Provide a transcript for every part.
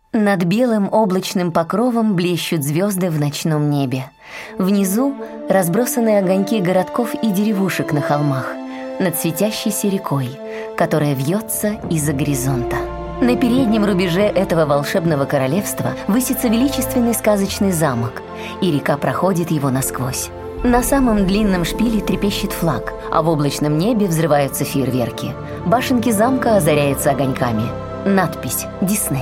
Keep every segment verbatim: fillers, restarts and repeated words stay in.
Над белым облачным покровом блещут звезды в ночном небе. Внизу разбросаны огоньки городков и деревушек на холмах, над светящейся рекой, которая вьется из-за горизонта. На переднем рубеже этого волшебного королевства высится величественный сказочный замок, и река проходит его насквозь. На самом длинном шпиле трепещет флаг, а в облачном небе взрываются фейерверки. Башенки замка озаряются огоньками. Надпись «Дисней».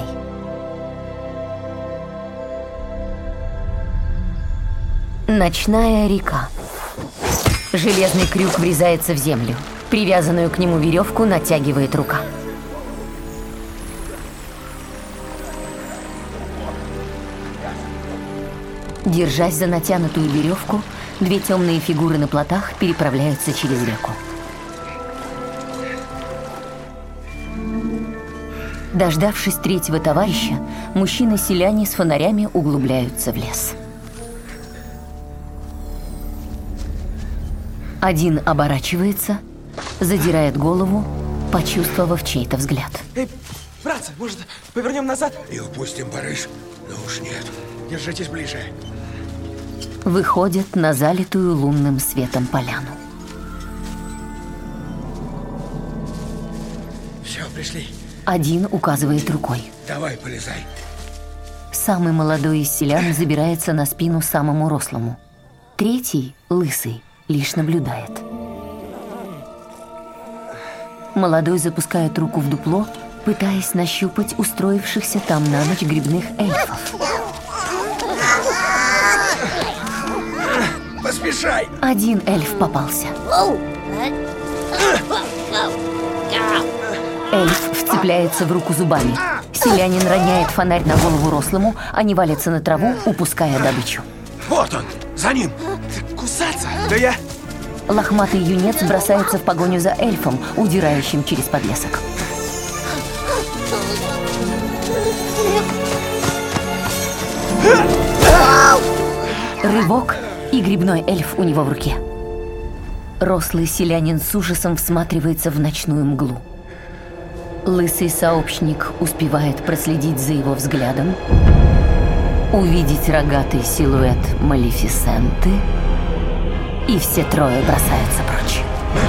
Ночная река. Железный крюк врезается в землю. Привязанную к нему веревку натягивает рука. Держась за натянутую веревку, две темные фигуры на плотах переправляются через реку. Дождавшись третьего товарища, мужчины-селяне с фонарями углубляются в лес. Один оборачивается, задирает голову, почувствовав чей-то взгляд. Эй, братцы, может, повернем назад? И упустим барыш? Ну уж нет. Держитесь ближе. Выходят на залитую лунным светом поляну. Все, пришли. Один указывает рукой. Давай, полезай. Самый молодой из селян забирается на спину самому рослому. Третий, лысый, лишь наблюдает. Молодой запускает руку в дупло, пытаясь нащупать устроившихся там на ночь грибных эльфов. Поспешай! Один эльф попался. Эльф вцепляется в руку зубами. Селянин роняет фонарь на голову рослому, они валятся на траву, упуская добычу. Вот он! За ним! Кусаться? Да я... Лохматый юнец бросается в погоню за эльфом, удирающим через подлесок. Рывок, и грибной эльф у него в руке. Рослый селянин с ужасом всматривается в ночную мглу. Лысый сообщник успевает проследить за его взглядом, увидеть рогатый силуэт Малефисенты, и все трое бросаются прочь.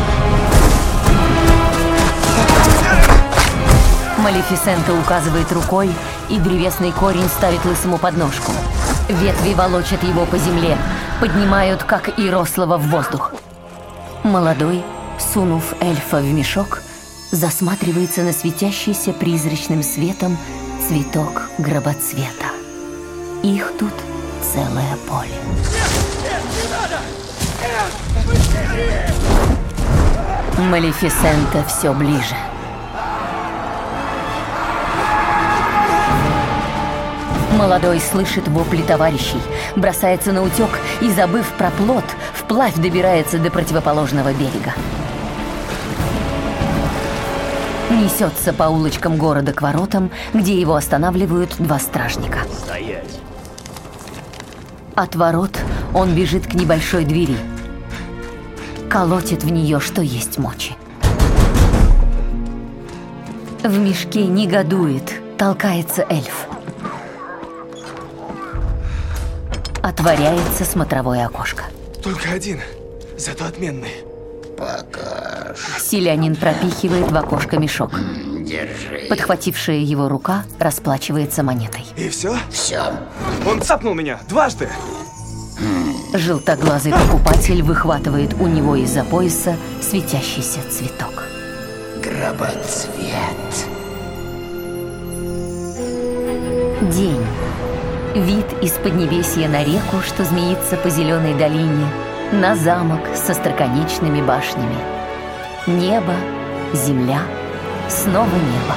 Малефисента указывает рукой, и древесный корень ставит лысому подножку. Ветви волочат его по земле, поднимают, как и рослого, в воздух. Молодой, сунув эльфа в мешок, засматривается на светящийся призрачным светом цветок гробоцвета. Их тут целое поле. Малефисента все ближе. Молодой слышит вопли товарищей, бросается на утек и, забыв про плот, вплавь добирается до противоположного берега. Несется по улочкам города к воротам, где его останавливают два стражника. Стоять! От ворот он бежит к небольшой двери. Колотит в нее, что есть мочи. В мешке негодует, толкается эльф. Отворяется смотровое окошко. Только один, зато отменный. Покаж. Селянин пропихивает в окошко мешок. Держи. Подхватившая его рука расплачивается монетой. И все? Все. Он цапнул меня дважды. Желтоглазый покупатель выхватывает у него из-за пояса светящийся цветок. Гробоцвет. День. Вид из поднебесья на реку, что змеится по зеленой долине, на замок со остроконечными башнями. Небо, земля, снова небо.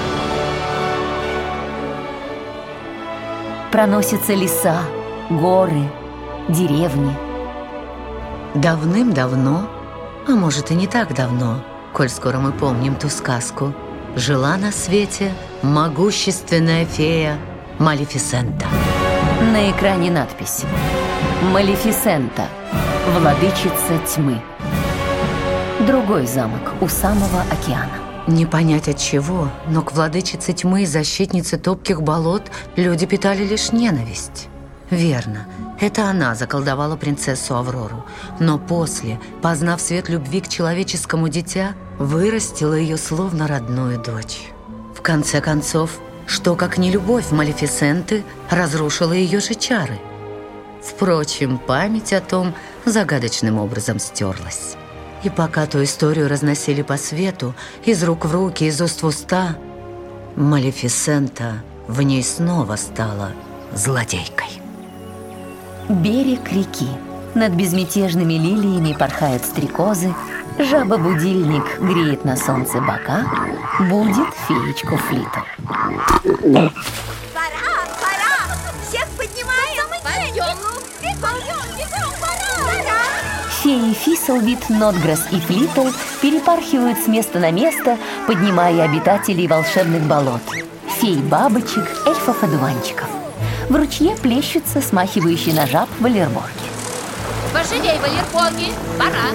Проносятся леса, горы, деревни. Давным-давно, а может и не так давно, коль скоро мы помним ту сказку, жила на свете могущественная фея Малефисента. На экране надпись «Малефисента, владычица тьмы». Другой замок у самого океана. Не понять от чего, но к владычице тьмы и защитнице топких болот люди питали лишь ненависть. Верно, это она заколдовала принцессу Аврору, но после, познав свет любви к человеческому дитя, вырастила ее словно родную дочь. В конце концов, что как не любовь Малефисенты разрушила ее же чары. Впрочем, память о том загадочным образом стерлась. И пока ту историю разносили по свету, из рук в руки, из уст в уста, Малефисента в ней снова стала злодейкой. Берег реки. Над безмятежными лилиями порхают стрекозы, жаба-будильник греет на солнце бока, будет феечку Флитл. Пора, пора! Всех поднимаем! Пойдем! Бегом, бегом, пора! Пора! Феи Фислвит, Нотграсс и Флитл перепархивают с места на место, поднимая обитателей волшебных болот. Фей-бабочек, эльфов-одуванчиков. В ручье плещутся смахивающие на жаб валерборги. Пожалей, валерборги! Пора!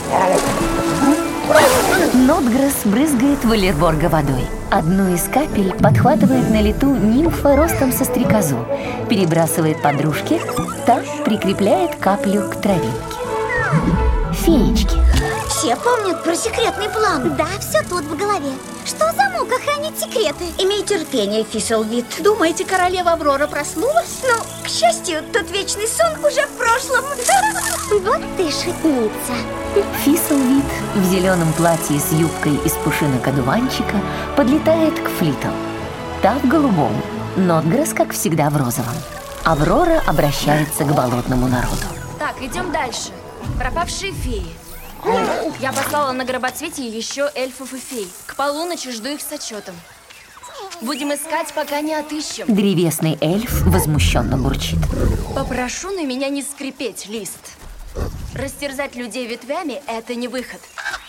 Нотграсс брызгает валерборга водой. Одну из капель подхватывает на лету нимфа ростом со стрекозу, перебрасывает подружке, та прикрепляет каплю к травинке. Феечки. Все помнят про секретный план? Да, все тут в голове. Что за мука хранить секреты? Имей терпение, Фислвит. Думаете, королева Аврора проснулась? Ну, к счастью, тот вечный сон уже в прошлом. Вот ты шутница. Фислвит в зеленом платье с юбкой из пушинок одуванчика подлетает к Флитл. Та в голубом, Нотграсс, как всегда, в розовом. Аврора обращается к болотному народу. Так, идем дальше. Пропавшие феи. Я послала на гробоцвете еще эльфов и фей. К полуночи жду их с отчетом. Будем искать, пока не отыщем. Древесный эльф возмущенно бурчит. Попрошу на меня не скрипеть, Лист. Растерзать людей ветвями – это не выход.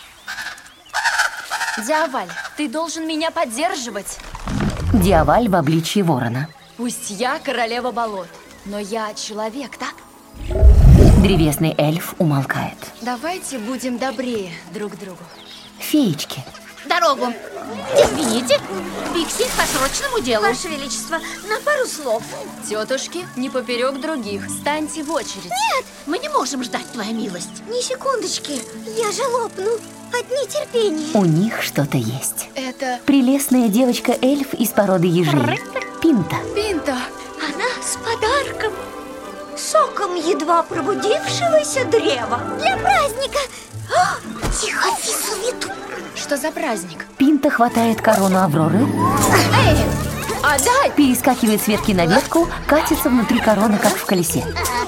Диаваль, ты должен меня поддерживать. Диаваль в обличье ворона. Пусть я королева болот, но я человек, так? Древесный эльф умолкает. Давайте будем добрее друг к другу. Феечки. Дорогу. Извините, Пикси по срочному делу. Ваше Величество, на пару слов. Тетушки, не поперек других. Станьте в очередь. Нет, мы не можем ждать, твоя милость. Ни секундочки, я же лопну от нетерпения. У них что-то есть. Это... Прелестная девочка-эльф из породы ежей. Пинта. Пинта. Она с подарком. Соком едва пробудившегося древа. Для праздника. А, тихо, Фислвит. Что за праздник? Пинта хватает корону Авроры. Эй, отдай! Перескакивает с ветки на ветку, катится внутри короны, как в колесе.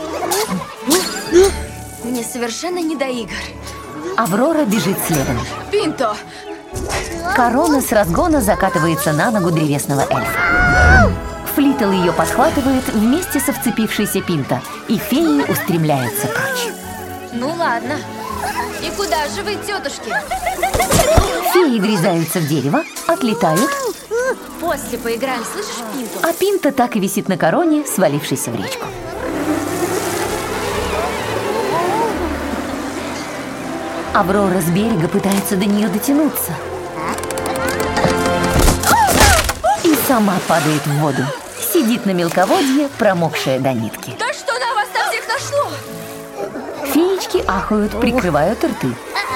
Мне совершенно не до игр. Аврора бежит следом. Пинто! Корона с разгона закатывается на ногу древесного эльфа. Флитл ее подхватывает вместе со вцепившейся Пинта, и феи устремляются прочь. Ну ладно. И куда же вы, тетушки? Феи врезаются в дерево, отлетают, После поиграем, слышишь, Пинту? а Пинта так и висит на короне, свалившейся в речку. Аврора с берега пытается до нее дотянуться. И сама падает в воду. Сидит на мелководье, промокшая до нитки. Да что на вас там всех нашло? Феечки ахают, прикрывают рты.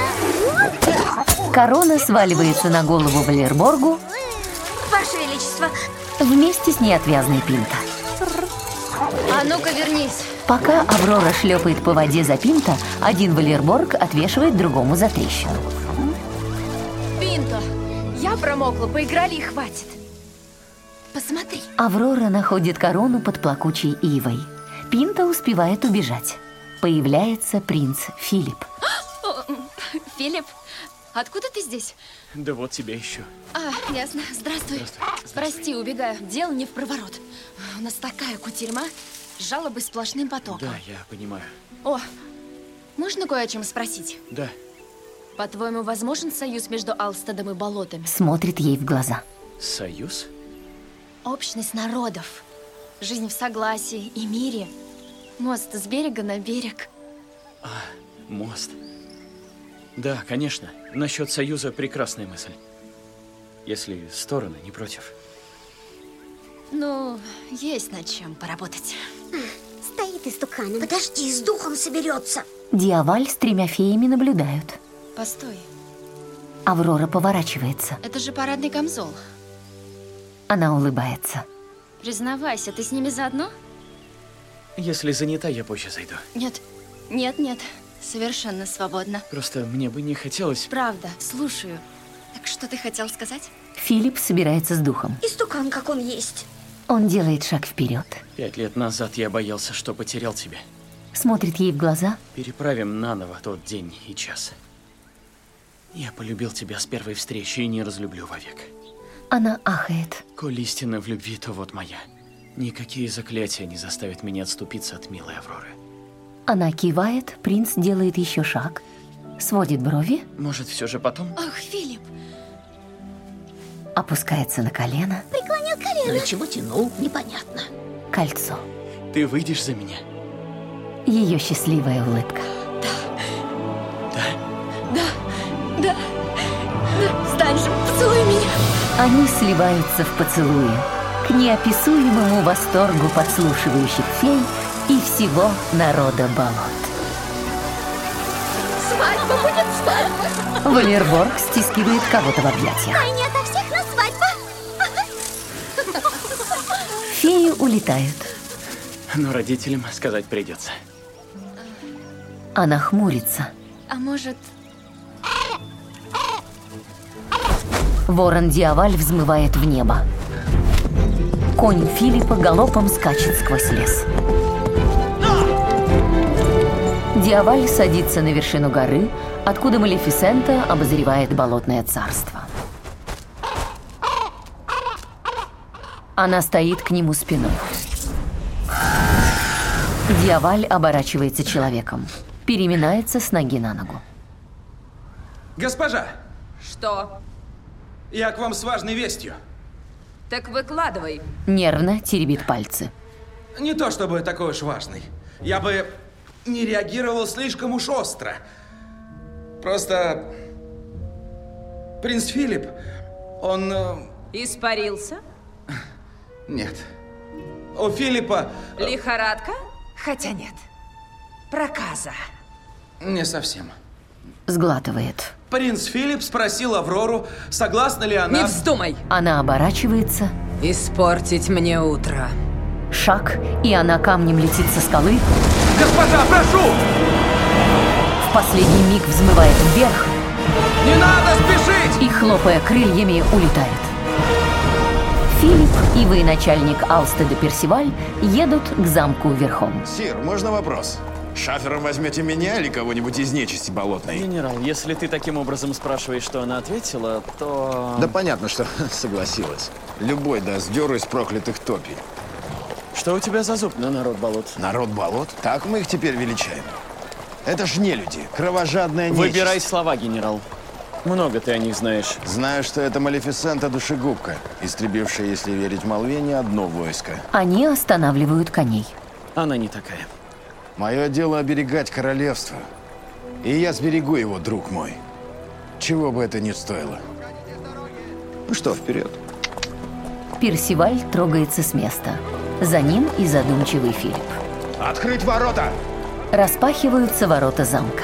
Корона сваливается на голову Валерборгу Ваше Величество. вместе с неотвязной Пинта. А ну-ка вернись. Пока Аврора шлепает по воде за Пинта, один Валерборг отвешивает другому за трещину. Пинто, я промокла, поиграли и хватит. Посмотри. Аврора находит корону под плакучей ивой. Пинта успевает убежать. Появляется принц Филипп. Филипп, откуда ты здесь? Да вот тебя еще. А, ясно. Здравствуй. Здравствуй. Прости, убегаю. Дело не в проворот. У нас такая кутерьма, жалобы сплошным потоком. Да, я понимаю. О, можно кое о чем спросить? Да. По-твоему, возможен союз между Алстедом и болотами? Смотрит ей в глаза. Союз? Общность народов. Жизнь в согласии и мире. Мост с берега на берег. Мост. Да, конечно. Насчет союза прекрасная мысль. если стороны не против. Ну, есть над чем поработать. Стоит истуканом. Подожди, с духом соберется. Дьяволь с тремя феями наблюдают. Постой, Аврора поворачивается. это же парадный камзол. Она улыбается. Признавайся, ты с ними заодно? Если занята, я позже зайду. Нет, нет, нет, совершенно свободно. Просто мне бы не хотелось... Правда, слушаю. Так что ты хотел сказать? Филипп собирается с духом. Истукан, как он есть. Он делает шаг вперед. Пять лет назад я боялся, что потерял тебя. Смотрит ей в глаза. Переправим наново тот день и час. Я полюбил тебя с первой встречи и не разлюблю вовек. Она ахает. Коль истина в любви, то вот моя. Никакие заклятия не заставят меня отступиться от милой Авроры. Она кивает, принц делает еще шаг. Сводит брови. Может, все же потом? Ах, Филипп! Опускается на колено. Преклонил колено. Для чего тянул, непонятно. Кольцо. Ты выйдешь за меня? Ее счастливая улыбка. Да. Да, да, встань же, поцелуй меня. Они сливаются в поцелуе. К неописуемому восторгу подслушивающих фей и всего народа болот. Свадьба будет свадьба. Валерборг стискивает кого-то в объятиях. Ай, не ото всех на свадьба. Феи улетают. Но родителям сказать придется. Она хмурится. А может, Ворон-дьяволь взмывает в небо. Конь Филиппа галопом скачет сквозь лес. Дьяволь садится на вершину горы, откуда Малефисента обозревает болотное царство. Она стоит к нему спиной. Дьяволь оборачивается человеком. Переминается с ноги на ногу. Госпожа, Что? я к вам с важной вестью. Так выкладывай. Нервно теребит пальцы. Не то чтобы такой уж важный. Я бы не реагировал слишком уж остро. Просто... Принц Филипп, он... э, Испарился? Нет. У Филиппа... Лихорадка? Хотя нет. Проказа. Не совсем. Сглатывает. Принц Филипп спросил Аврору, согласна ли она... Не вздумай Она оборачивается. испортить мне утро. Шаг, и она камнем летит со скалы. Госпожа, прошу! В последний миг взмывает вверх Не надо спешить! и, хлопая крыльями, улетает. Филипп и военачальник Алстеда Персиваль едут к замку верхом. Сир, можно вопрос? Шафером возьмете меня или кого-нибудь из нечисти болотной? Генерал, если ты таким образом спрашиваешь, что она ответила, то... Да понятно, что согласилась. Любой даст дёру из проклятых топий. Что у тебя за зуб на народ болот? Народ болот? Так мы их теперь величаем. Это ж не люди, кровожадная нечисть. Выбирай слова, генерал. Много ты о них знаешь. Знаю, что это Малефисента душегубка, истребившая, если верить молве, не одно войско. Они останавливают коней. Она не такая. Мое дело оберегать королевство. И я сберегу его, друг мой. Чего бы это ни стоило. Ну что, вперед. Персиваль трогается с места. За ним и задумчивый Филипп. Открыть ворота! Распахиваются ворота замка.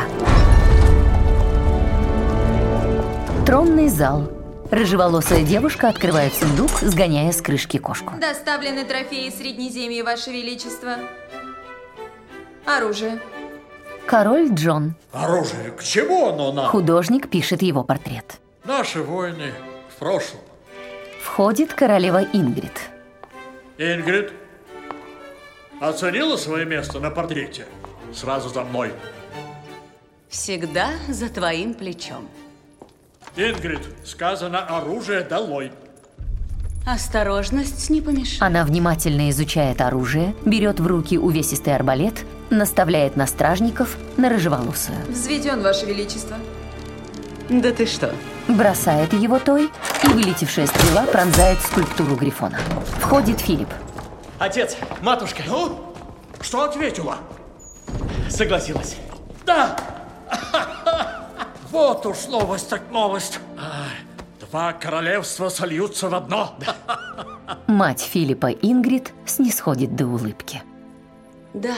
Тронный зал. Рыжеволосая девушка открывает сундук, сгоняя с крышки кошку. Доставлены трофеи Среднеземья, Ваше Величество. Оружие. Король Джон. Оружие, к чему оно нам? Художник пишет его портрет. Наши войны в прошлом. Входит королева Ингрид. Ингрид, оценила свое место на портрете? Сразу за мной. Всегда за твоим плечом. Ингрид, сказано оружие долой. Осторожность не помешает. Она внимательно изучает оружие, берет в руки увесистый арбалет, наставляет на стражников, на рыжеволосую. Взведен, Ваше Величество. Да ты что? Бросает его той, и вылетевшая стрела пронзает скульптуру Грифона. Входит Филипп. Отец, матушка. Ну, что ответила? Согласилась. Да! Вот уж новость так новость. Два королевства сольются в одно. Мать Филиппа Ингрид снисходит до улыбки. Да.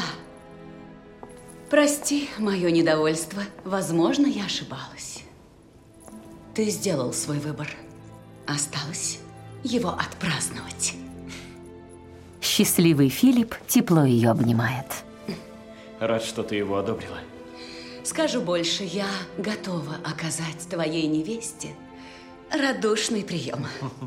Прости мое недовольство. Возможно, я ошибалась. Ты сделал свой выбор. Осталось его отпраздновать. Счастливый Филипп тепло ее обнимает. Рад, что ты его одобрила. Скажу больше, я готова оказать твоей невесте радушный прием.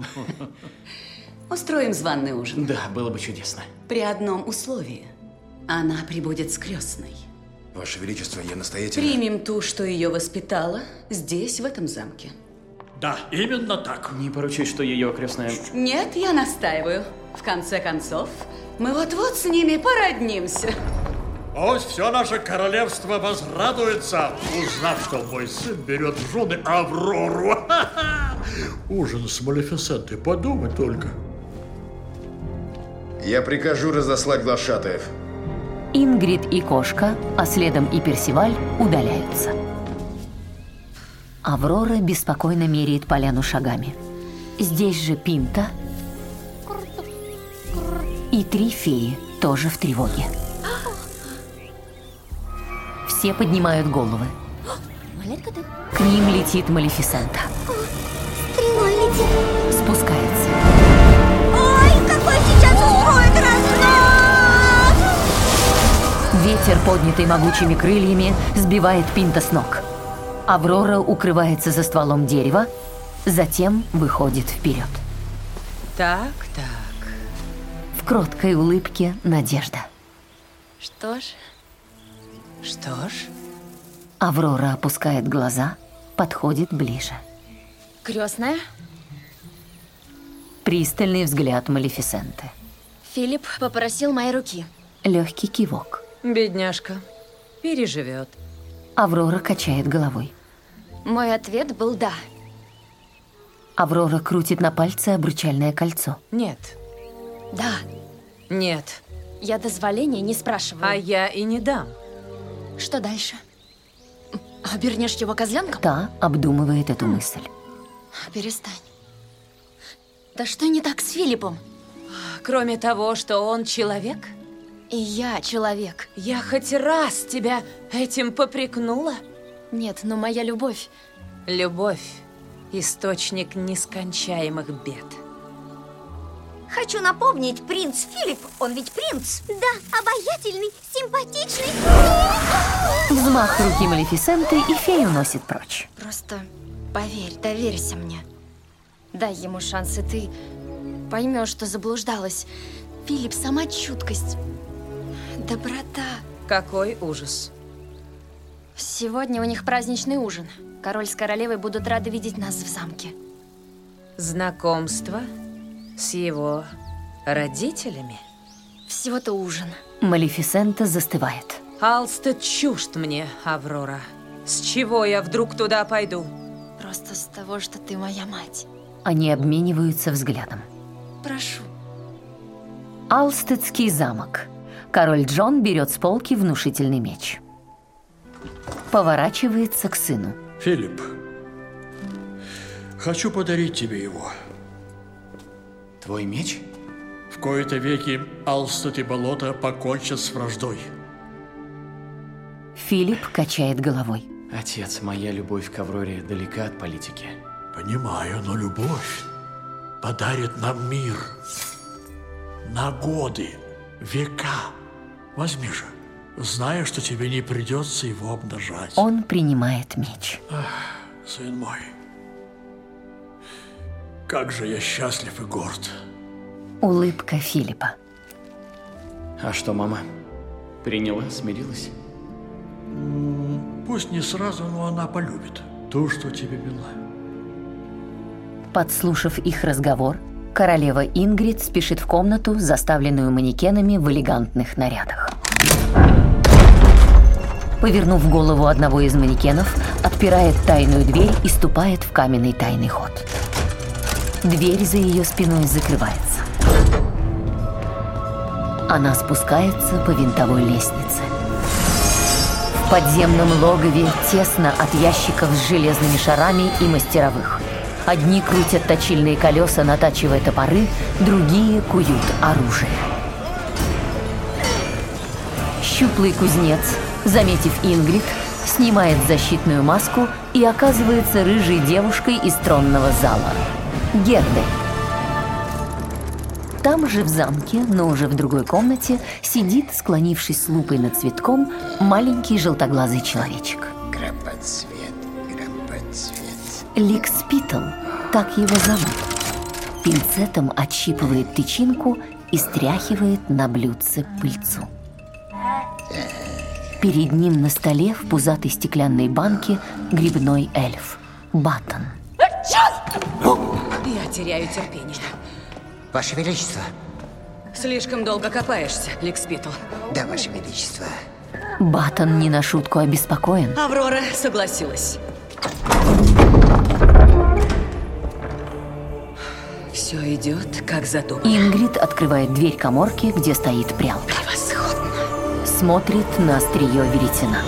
Устроим званый ужин. Да, было бы чудесно. При одном условии. Она прибудет с крестной. Ваше Величество, я настоятельно... Примем ту, что ее воспитала, здесь, в этом замке. Да, именно так. Не поручусь, что ее крестная... Нет, я настаиваю. В конце концов, мы вот-вот с ними породнимся. Пусть все наше королевство возрадуется, узнав, что мой сын берет в жены Аврору. Ужин с Малефисентой, подумай только. Я прикажу разослать глашатаев. Ингрид и кошка, а следом и Персиваль, удаляются. Аврора беспокойно меряет поляну шагами. Здесь же Пинта и три феи, тоже в тревоге. Все поднимают головы. К ним летит Малефисента. Стрелой летит. Спускается. Ой, какой сейчас устроит разлад! Ветер, поднятый могучими крыльями, сбивает Пинта с ног. Аврора укрывается за стволом дерева, затем выходит вперед. Так, так. В кроткой улыбке надежда. Что ж... Что ж? Аврора опускает глаза, подходит ближе. Крестная? Пристальный взгляд Малефисенты. Филипп попросил моей руки. Легкий кивок. Бедняжка. Переживет. Аврора качает головой. Мой ответ был «да». Аврора крутит на пальце обручальное кольцо. Нет. Да. Нет. Я дозволения не спрашиваю. А я и не дам. Что дальше? Обернешь его козленком? Та обдумывает эту мысль. Перестань. Да что не так с Филиппом? Кроме того, что он человек? И я человек. Я хоть раз тебя этим попрекнула? Нет, но моя любовь... Любовь – источник нескончаемых бед. Хочу напомнить, принц Филипп, он ведь принц. Да, обаятельный, симпатичный. Взмах руки Малефисенты, и фею носит прочь. Просто поверь, доверься мне. Дай ему шанс, и ты поймешь, что заблуждалась. Филипп, сама чуткость, доброта. Какой ужас. Сегодня у них праздничный ужин. Король с королевой будут рады видеть нас в замке. Знакомство с его родителями? Всего-то ужин. Малефисента застывает. Алстед чужд мне, Аврора. С чего я вдруг туда пойду? Просто с того, что ты моя мать. Они обмениваются взглядом. Прошу. Алстедский замок. Король Джон берет с полки внушительный меч. Поворачивается к сыну. Филипп, хочу подарить тебе его. Твой меч? В кои-то веки Алстед и болото покончат с враждой. Филипп качает головой. Отец, моя любовь к Авроре далека от политики. Понимаю, но любовь подарит нам мир. На годы, века. Возьми же, зная, что тебе не придется его обнажать. Он принимает меч. Ах, сын мой, как же я счастлив и горд. Улыбка Филиппа. А что, мама? Приняла, смирилась? Пусть не сразу, но она полюбит ту, что тебе мила. Подслушав их разговор, королева Ингрид спешит в комнату, заставленную манекенами в элегантных нарядах. Повернув голову одного из манекенов, отпирает тайную дверь и ступает в каменный тайный ход. Дверь за ее спиной закрывается. Она спускается по винтовой лестнице. В подземном логове тесно от ящиков с железными шарами и мастеровых. Одни крутят точильные колеса, натачивая топоры, другие куют оружие. Щуплый кузнец, заметив Ингрид, снимает защитную маску и оказывается рыжей девушкой из тронного зала – Гердой. Там же в замке, но уже в другой комнате, сидит, склонившись с лупой над цветком, маленький желтоглазый человечек. Гробоцвет, гробоцвет. Ликспитл, так его зовут. Пинцетом отщипывает тычинку и стряхивает на блюдце пыльцу. Перед ним на столе в пузатой стеклянной банке грибной эльф Баттон. Я теряю терпение. Ваше Величество. Слишком долго копаешься, Ликспитл. Да, Ваше Величество. Баттон не на шутку обеспокоен. Аврора согласилась. Все идет, как задумано. Ингрид открывает дверь каморки, где стоит прялка. Превосходно. Смотрит на острие веретена.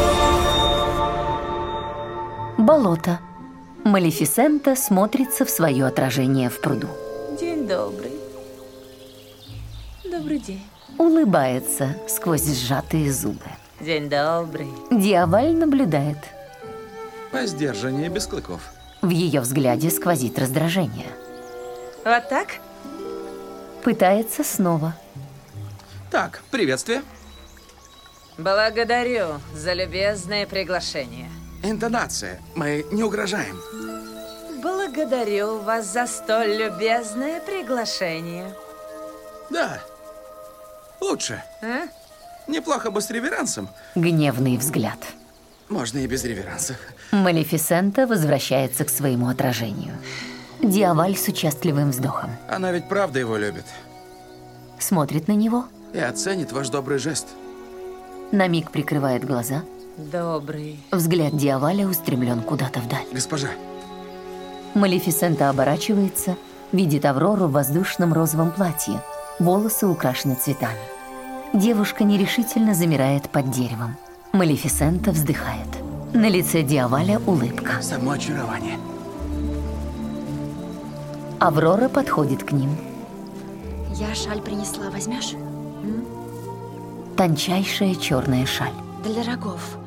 Болото. Малефисента смотрится в свое отражение в пруду. День добрый. Добрый день. Улыбается сквозь сжатые зубы. День добрый. Дьяволь наблюдает. По сдержанию без клыков. В ее взгляде сквозит раздражение. Вот так? Пытается снова. Так, приветствие. Благодарю за любезное приглашение. Интонация. Мы не угрожаем. Благодарю вас за столь любезное приглашение. Да. Лучше. А? Неплохо бы с реверансом. Гневный взгляд. Можно и без реверансов. Малефисента возвращается к своему отражению. Дьяволь с участливым вздохом. Она ведь правда его любит. Смотрит на него. И оценит ваш добрый жест. На миг прикрывает глаза. Добрый. Взгляд Дьяволя устремлен куда-то вдаль. Госпожа. Малефисента оборачивается, видит Аврору в воздушном розовом платье. Волосы украшены цветами. Девушка нерешительно замирает под деревом. Малефисента вздыхает. На лице Дьяволя улыбка. Само очарование. Аврора подходит к ним. Я шаль принесла, возьмешь? М? Тончайшая черная шаль. Для рогов.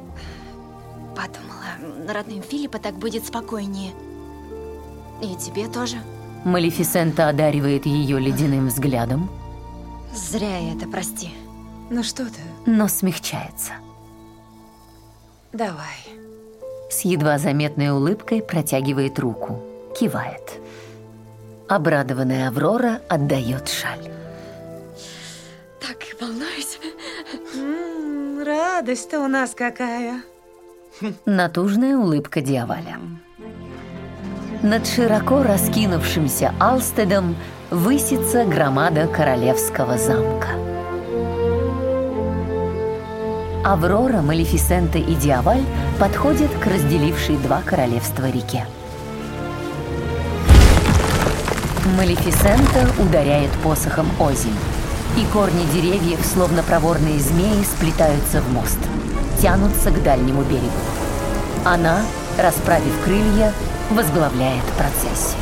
Подумала, родным Филиппа так будет спокойнее. И тебе тоже. Малефисента одаривает ее ледяным взглядом. Зря я это, прости. Ну что ты? Но смягчается. Давай. С едва заметной улыбкой протягивает руку. Кивает. Обрадованная Аврора отдает шаль. Так волнуюсь. М-м, радость-то у нас какая. Натужная улыбка Дьяволя. Над широко раскинувшимся Алстедом высится громада королевского замка. Аврора, Малефисента и Дьяволь подходят к разделившей два королевства реке. Малефисента ударяет посохом озимь, и корни деревьев, словно проворные змеи, сплетаются в мост, тянутся к дальнему берегу. Она, расправив крылья, возглавляет процессию.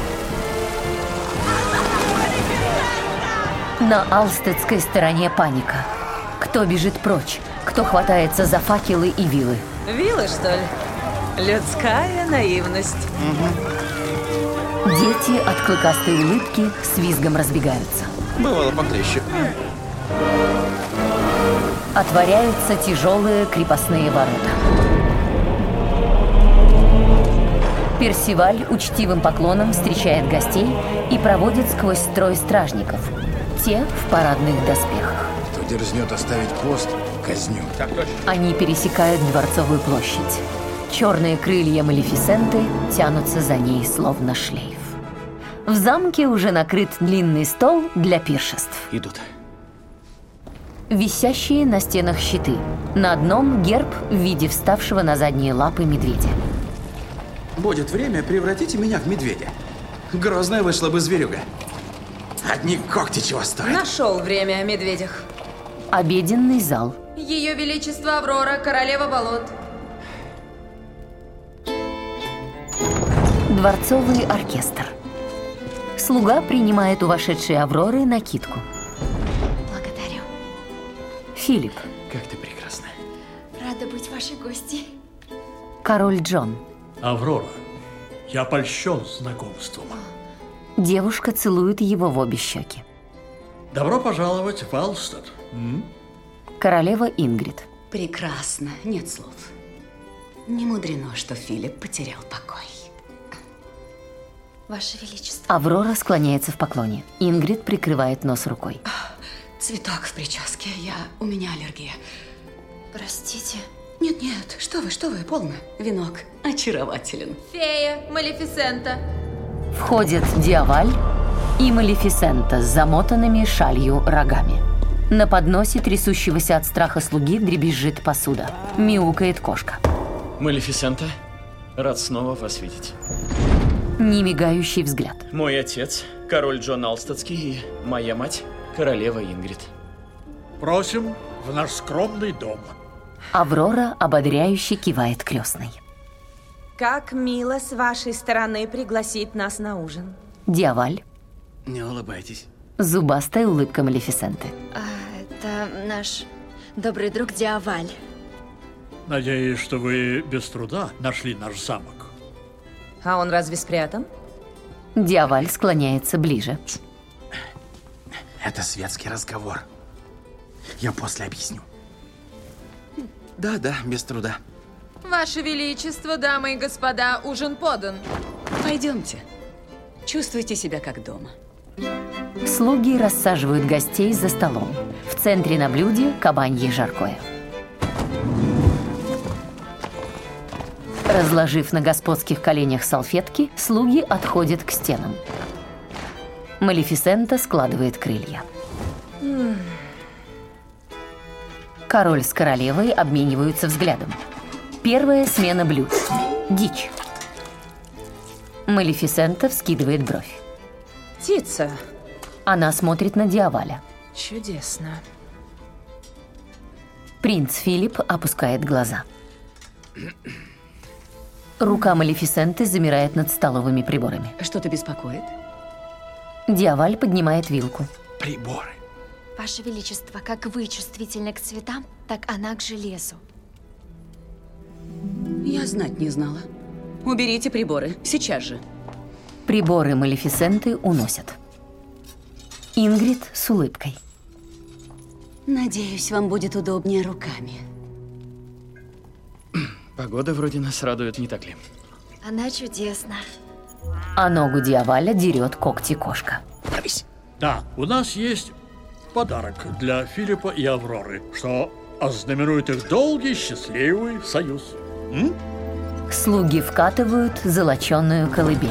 На алстедской стороне паника. Кто бежит прочь, кто хватается за факелы и вилы. Вилы, что ли? Людская наивность. Угу. Дети от клыкастой улыбки с визгом разбегаются. Бывало похлеще. Отворяются тяжелые крепостные ворота. Персиваль учтивым поклоном встречает гостей и проводит сквозь строй стражников. Те в парадных доспехах. Кто дерзнет оставить пост, казню. Так точно. Они пересекают Дворцовую площадь. Черные крылья Малефисенты тянутся за ней, словно шлейф. В замке уже накрыт длинный стол для пиршеств. Идут. Висящие на стенах щиты. На одном герб в виде вставшего на задние лапы медведя. Будет время, превратите меня в медведя. Грозная вышла бы зверюга. Одни когти чего стоят. Нашел время о медведях. Обеденный зал. Ее Величество Аврора, королева болот. Дворцовый оркестр. Слуга принимает у вошедшей Авроры накидку. Благодарю. Филипп. Как ты прекрасна. Рада быть вашей гостьей. Король Джон. Аврора, я польщен знакомством. Девушка целует его в обе щеки. Добро пожаловать в Алстед. М? Королева Ингрид. Прекрасно, нет слов. Не мудрено, что Филипп потерял покой. Ваше Величество. Аврора склоняется в поклоне. Ингрид прикрывает нос рукой. Цветок в прическе. Я... У меня аллергия. Простите. Нет-нет, что вы, что вы, полно. Венок очарователен. Фея, Малефисента. Входят Диаваль и Малефисента с замотанными шалью рогами. На подносе трясущегося от страха слуги дребезжит посуда. Мяукает кошка. Малефисента, рад снова вас видеть. Немигающий взгляд. Мой отец, король Джон Алстедский, и моя мать, королева Ингрид. Просим в наш скромный дом. Аврора ободряюще кивает крестной. Как мило с вашей стороны пригласить нас на ужин. Диаваль. Не улыбайтесь. Зубастая улыбка Малефисенты. А, это наш добрый друг Диаваль. Надеюсь, что вы без труда нашли наш замок. А он разве спрятан? Диаваль склоняется ближе. Это светский разговор. Я после объясню. Да-да, без труда. Ваше Величество, дамы и господа, ужин подан. Пойдемте. Чувствуйте себя как дома. Слуги рассаживают гостей за столом. В центре на блюде кабанье жаркое. Разложив на господских коленях салфетки, слуги отходят к стенам. Малефисента складывает крылья. М. Король с королевой обмениваются взглядом. Первая смена блюд. Дичь. Малефисента вскидывает бровь. Птица. Она смотрит на Диаваля. Чудесно. Принц Филипп опускает глаза. Рука Малефисенты замирает над столовыми приборами. Что-то беспокоит? Диаваль поднимает вилку. Приборы. Ваше Величество, как вы чувствительны к цветам, так она к железу. Я знать не знала. Уберите приборы, сейчас же. Приборы Малефисенты уносят. Ингрид с улыбкой. Надеюсь, вам будет удобнее руками. Погода вроде нас радует, не так ли? Она чудесна. А ногу Диаваля дерет когти кошка. Да, у нас есть подарок для Филиппа и Авроры, что ознаменует их долгий счастливый союз. М? Слуги вкатывают золоченую колыбель.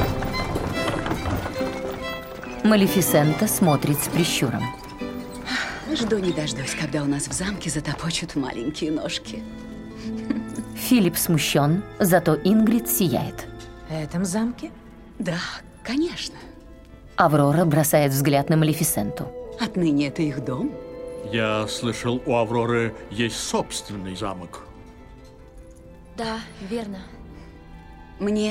Малефисента смотрит с прищуром. Жду не дождусь, когда у нас в замке затопочут маленькие ножки. Филипп смущен, зато Ингрид сияет. В этом замке? Да, конечно. Аврора бросает взгляд на Малефисенту. Отныне это их дом? Я слышал, у Авроры есть собственный замок. Да, верно. Мне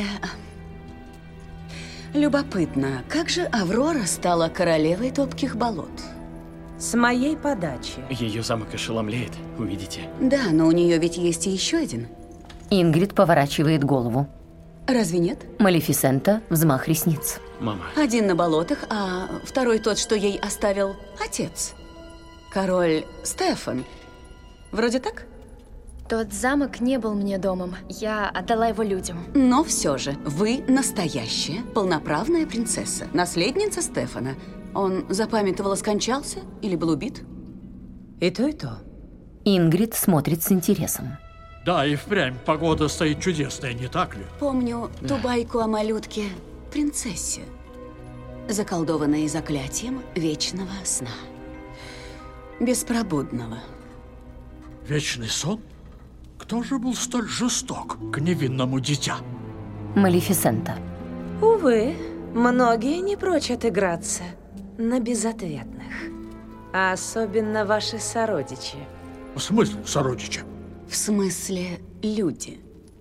любопытно, как же Аврора стала королевой топких болот? С моей подачи. Ее замок ошеломляет, увидите. Да, но у нее ведь есть и еще один. Ингрид поворачивает голову. Разве нет? Малефисента взмах ресниц. Мама. Один на болотах, а второй тот, что ей оставил отец. Король Стефан. Вроде так? Тот замок не был мне домом. Я отдала его людям. Но все же, вы настоящая, полноправная принцесса, наследница Стефана. Он запамятовал, скончался или был убит? И то, и то. Ингрид смотрит с интересом. Да, и впрямь погода стоит чудесная, не так ли? Помню ту байку о малютке-принцессе, заколдованной заклятием вечного сна. Беспробудного. Вечный сон? Кто же был столь жесток к невинному дитя? Малефисента. Увы, многие не прочь отыграться на безответных. А особенно ваши сородичи. В смысле сородичи? В смысле люди.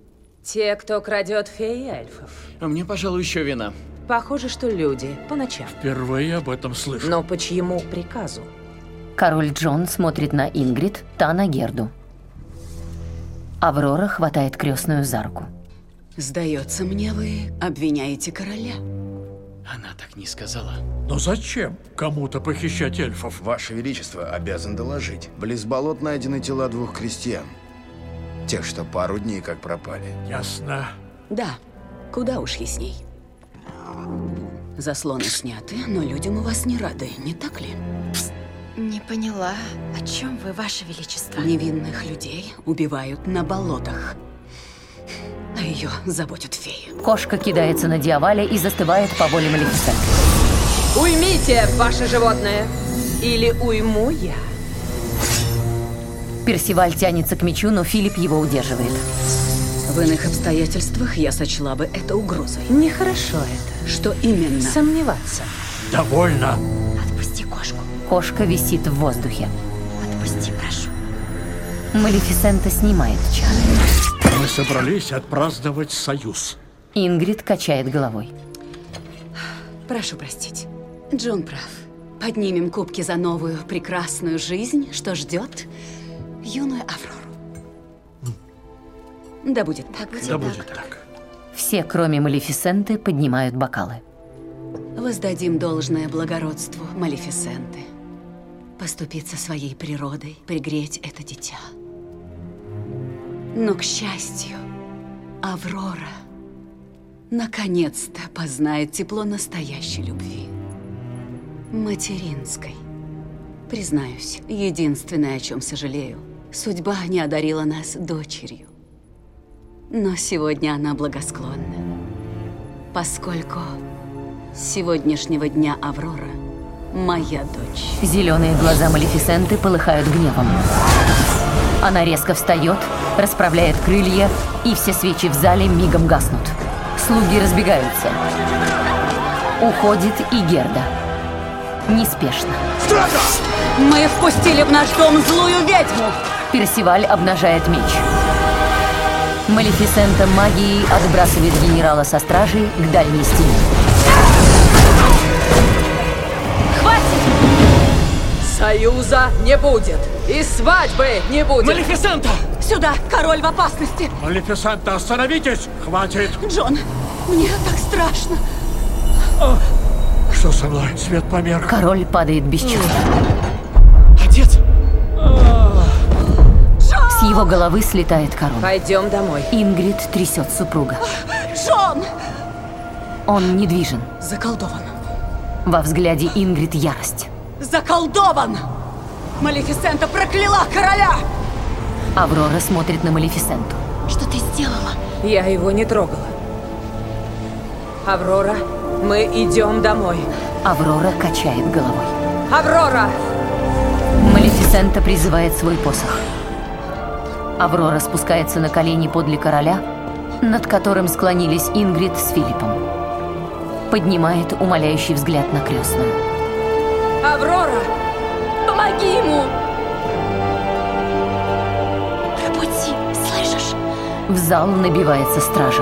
Те, кто крадет фей и эльфов. А мне, пожалуй, еще вина. Похоже, что люди по ночам. Впервые об этом слышу. Но по чьему приказу? Король Джон смотрит на Ингрид, та на Герду. Аврора хватает крестную за руку. Сдается мне, вы обвиняете короля. Она так не сказала. Но зачем кому-то похищать эльфов? Ваше Величество обязан доложить. Близ болот найдены тела двух крестьян. Тех, что пару дней как пропали. Ясно. Да, куда уж ясней. Заслоны сняты, но людям у вас не рады, не так ли? Не поняла, о чем вы, Ваше Величество? Невинных людей убивают на болотах. А ее заботят феи. Кошка кидается на Диаваля и застывает по воле Малефисенты. Уймите ваше животное! Или уйму я. Персиваль тянется к мечу, но Филипп его удерживает. В иных обстоятельствах я сочла бы это угрозой. Нехорошо это. Что именно? Сомневаться. Довольно. Отпусти кошку. Кошка висит в воздухе. Отпусти, прошу. Малефисента снимает чары. Мы собрались отпраздновать союз. Ингрид качает головой. Прошу простить. Джон прав. Поднимем кубки за новую прекрасную жизнь, что ждет юную Аврору. Да будет так. Да будет так. Все, кроме Малефисенты, поднимают бокалы. Воздадим должное благородству Малефисенты. Поступиться своей природой, пригреть это дитя. Но, к счастью, Аврора наконец-то познает тепло настоящей любви. Материнской. Признаюсь, единственное, о чем сожалею, судьба не одарила нас дочерью. Но сегодня она благосклонна, поскольку с сегодняшнего дня Аврора моя дочь. Зеленые глаза Малефисенты полыхают гневом. Она резко встает, расправляет крылья, и все свечи в зале мигом гаснут. Слуги разбегаются. Уходит и Герда. Неспешно. Мы впустили в наш дом злую ведьму! Персиваль обнажает меч. Малефисента магией отбрасывает генерала со стражей к дальней стене. Союза не будет. И свадьбы не будет. Малефисента! Сюда! Король в опасности! Малефисента, остановитесь! Хватит! Джон, мне так страшно. О, что со мной? Свет померк. Король падает без чувств. Отец! С его головы слетает корона. Пойдем домой. Ингрид трясет супруга. Джон! Он недвижен. Заколдован. Во взгляде Ингрид ярость. Заколдован! Малефисента прокляла короля! Аврора смотрит на Малефисенту. Что ты сделала? Я его не трогала. Аврора, мы идем домой. Аврора качает головой. Аврора! Малефисента призывает свой посох. Аврора спускается на колени подле короля, над которым склонились Ингрид с Филиппом. Поднимает умоляющий взгляд на крестную. Аврора! Помоги ему! Пробуди, слышишь? В зал набивается стража.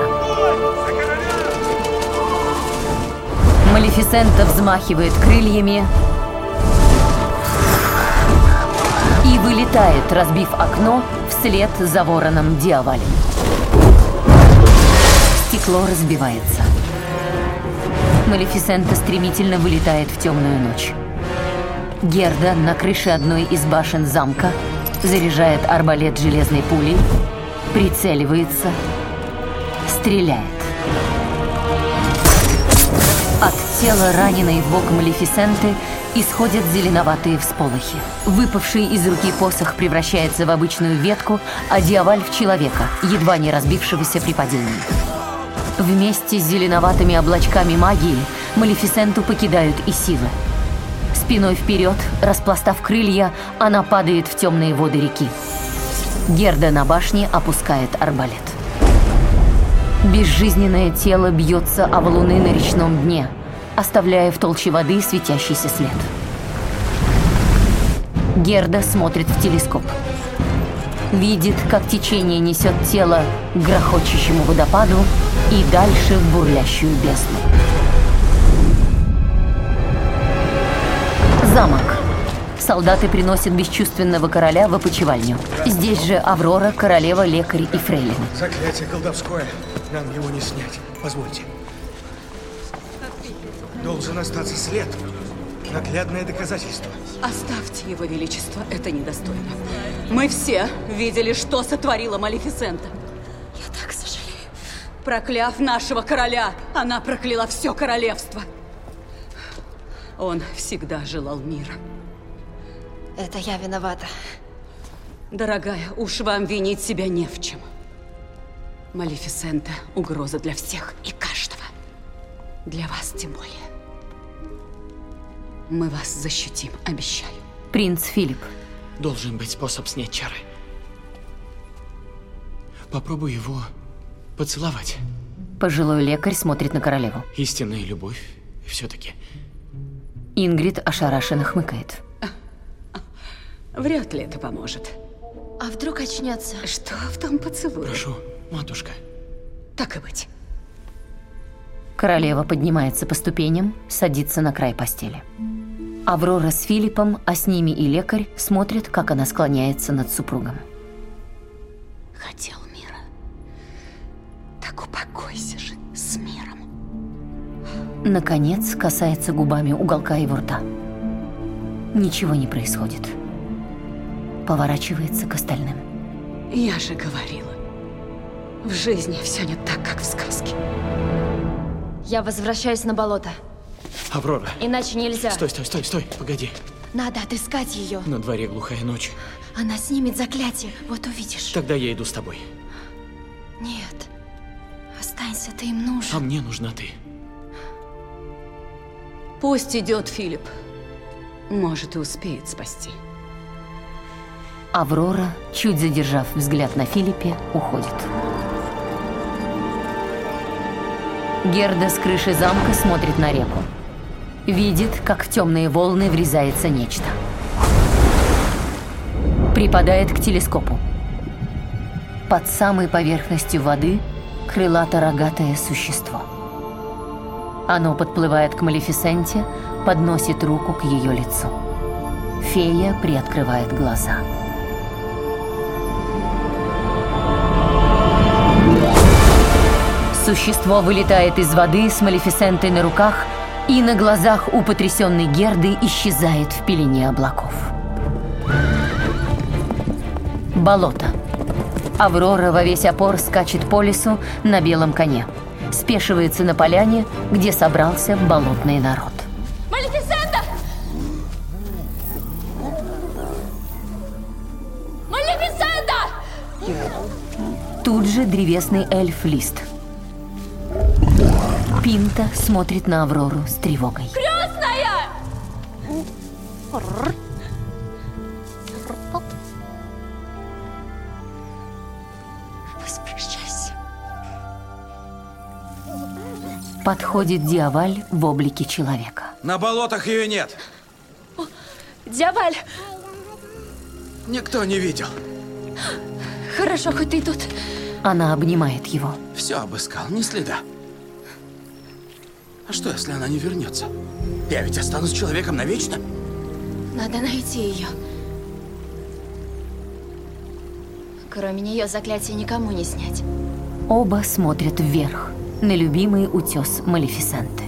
Малефисента взмахивает крыльями и вылетает, разбив окно вслед за вороном Диавалем. Стекло разбивается. Малефисента стремительно вылетает в темную ночь. Герда на крыше одной из башен замка заряжает арбалет железной пулей, прицеливается, стреляет. От тела раненой в бок Малефисенты исходят зеленоватые всполохи. Выпавший из руки посох превращается в обычную ветку, а Диаваль в человека, едва не разбившегося при падении. Вместе с зеленоватыми облачками магии Малефисенту покидают и силы. Спиной вперед, распластав крылья, она падает в темные воды реки. Герда на башне опускает арбалет. Безжизненное тело бьется о валуны на речном дне, оставляя в толще воды светящийся след. Герда смотрит в телескоп. Видит, как течение несет тело к грохочущему водопаду и дальше в бурлящую бездну. Замок. Солдаты приносят бесчувственного короля в опочивальню. Здесь же Аврора, королева, лекарь и фрейлин. Заклятие колдовское. Нам его не снять. Позвольте. Должен остаться след. Наглядное доказательство. Оставьте его величество, это недостойно. Мы все видели, что сотворила Малефисента. Я так сожалею. Прокляв нашего короля, она прокляла все королевство. Он всегда желал мира. Это я виновата. Дорогая, уж вам винить себя не в чем. Малефисента – угроза для всех и каждого. Для вас тем более. Мы вас защитим, обещаю. Принц Филипп. Должен быть способ снять чары. Попробуй его поцеловать. Пожилой лекарь смотрит на королеву. Истинная любовь все-таки. Ингрид ошарашенно хмыкает. Вряд ли это поможет. А вдруг очнется? Что в том поцелуе? Прошу, матушка. Так и быть. Королева поднимается по ступеням, садится на край постели. Аврора с Филиппом, а с ними и лекарь, смотрят, как она склоняется над супругом. Хотел мира. Так упокойся же с миром. Наконец, касается губами уголка его рта. Ничего не происходит. Поворачивается к остальным. Я же говорила. В жизни все не так, как в сказке. Я возвращаюсь на болото. Аврора. Иначе нельзя. Стой, стой, стой, стой, погоди. Надо отыскать ее. На дворе глухая ночь. Она снимет заклятие, вот увидишь. Тогда я иду с тобой. Нет. Останься, ты им нужен. А мне нужна ты. Пусть идет Филипп. Может, и успеет спасти. Аврора, чуть задержав взгляд на Филиппе, уходит. Герда с крыши замка смотрит на реку. Видит, как в темные волны врезается нечто. Припадает к телескопу. Под самой поверхностью воды крылато-рогатое существо. Оно подплывает к Малефисенте, подносит руку к ее лицу. Фея приоткрывает глаза. Существо вылетает из воды с Малефисентой на руках и на глазах у потрясенной Герды исчезает в пелене облаков. Болото. Аврора во весь опор скачет по лесу на белом коне. Спешивается на поляне, где собрался болотный народ. Малефисента! Малефисента! Тут же древесный эльф Лист. Пинта смотрит на Аврору с тревогой. Крестная! Возвращайся. Подходит Диаваль в облике человека. На болотах ее нет. О, Диаваль! Никто не видел. Хорошо, хоть ты тут. Она обнимает его. Все обыскал, ни следа. А что, если она не вернется? Я ведь останусь человеком навечно. Надо найти ее. Кроме нее заклятие никому не снять. Оба смотрят вверх, на любимый утес Малефисенты.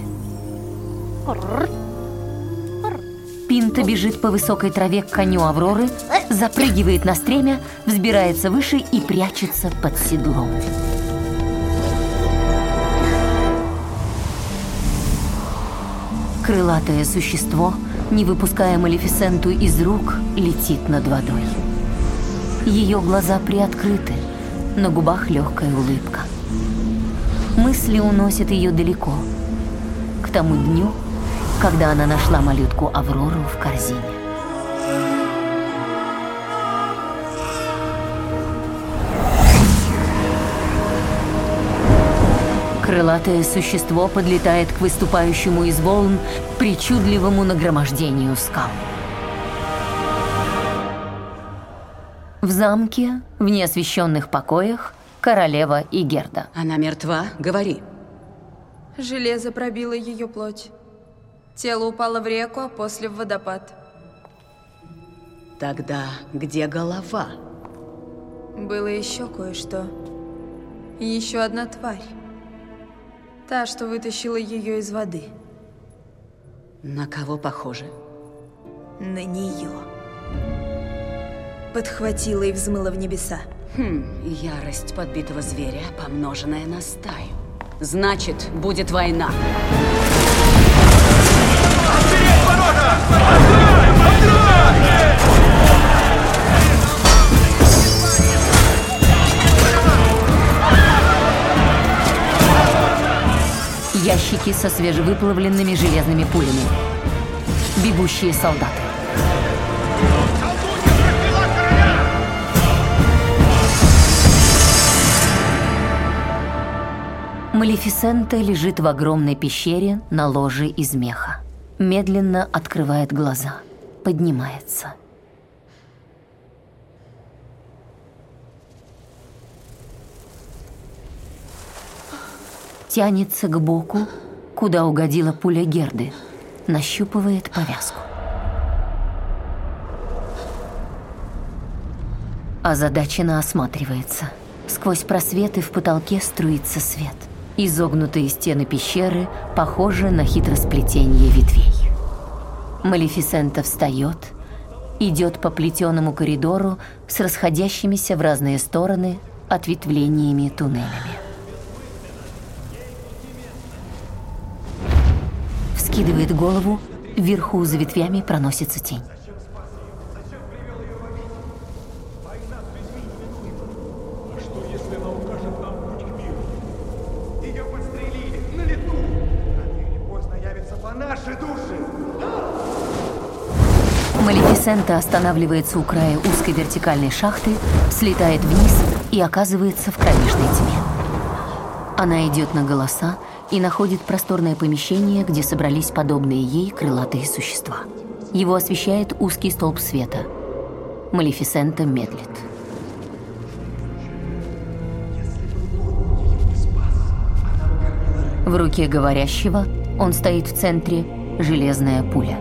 Пинта бежит по высокой траве к коню Авроры, запрыгивает на стремя, взбирается выше и прячется под седлом. Крылатое существо, не выпуская Малефисенту из рук, летит над водой. Ее глаза приоткрыты, на губах легкая улыбка. Мысли уносят ее далеко, к тому дню, когда она нашла малютку Аврору в корзине. Крылатое существо подлетает к выступающему из волн причудливому нагромождению скал. В замке, в неосвещенных покоях, королева Игерда. Она мертва? Говори. Железо пробило ее плоть. Тело упало в реку, а после в водопад. Тогда где голова? Было еще кое-что. Еще одна тварь. Та, что вытащила ее из воды. На кого похоже? На нее. Подхватила и взмыла в небеса. Хм, ярость подбитого зверя, помноженная на стаю. Значит, будет война. Отпереть ворота! Открой! Открой! Ящики со свежевыплавленными железными пулями. Бегущие солдаты. Малефисента лежит в огромной пещере на ложе из меха. Медленно открывает глаза. Поднимается. Тянется к боку, куда угодила пуля Герды. Нащупывает повязку. Озадаченно осматривается. Сквозь просветы в потолке струится свет. Изогнутые стены пещеры похожи на хитросплетение ветвей. Малефисента встает, идет по плетеному коридору с расходящимися в разные стороны ответвлениями туннелями. Вскидывает голову, вверху за ветвями проносится тень. Малефисента останавливается у края узкой вертикальной шахты, слетает вниз и оказывается в кромешной тьме. Она идет на голоса и находит просторное помещение, где собрались подобные ей крылатые существа. Его освещает узкий столб света. Малефисента медлит. В руке говорящего он стоит в центре железная пуля.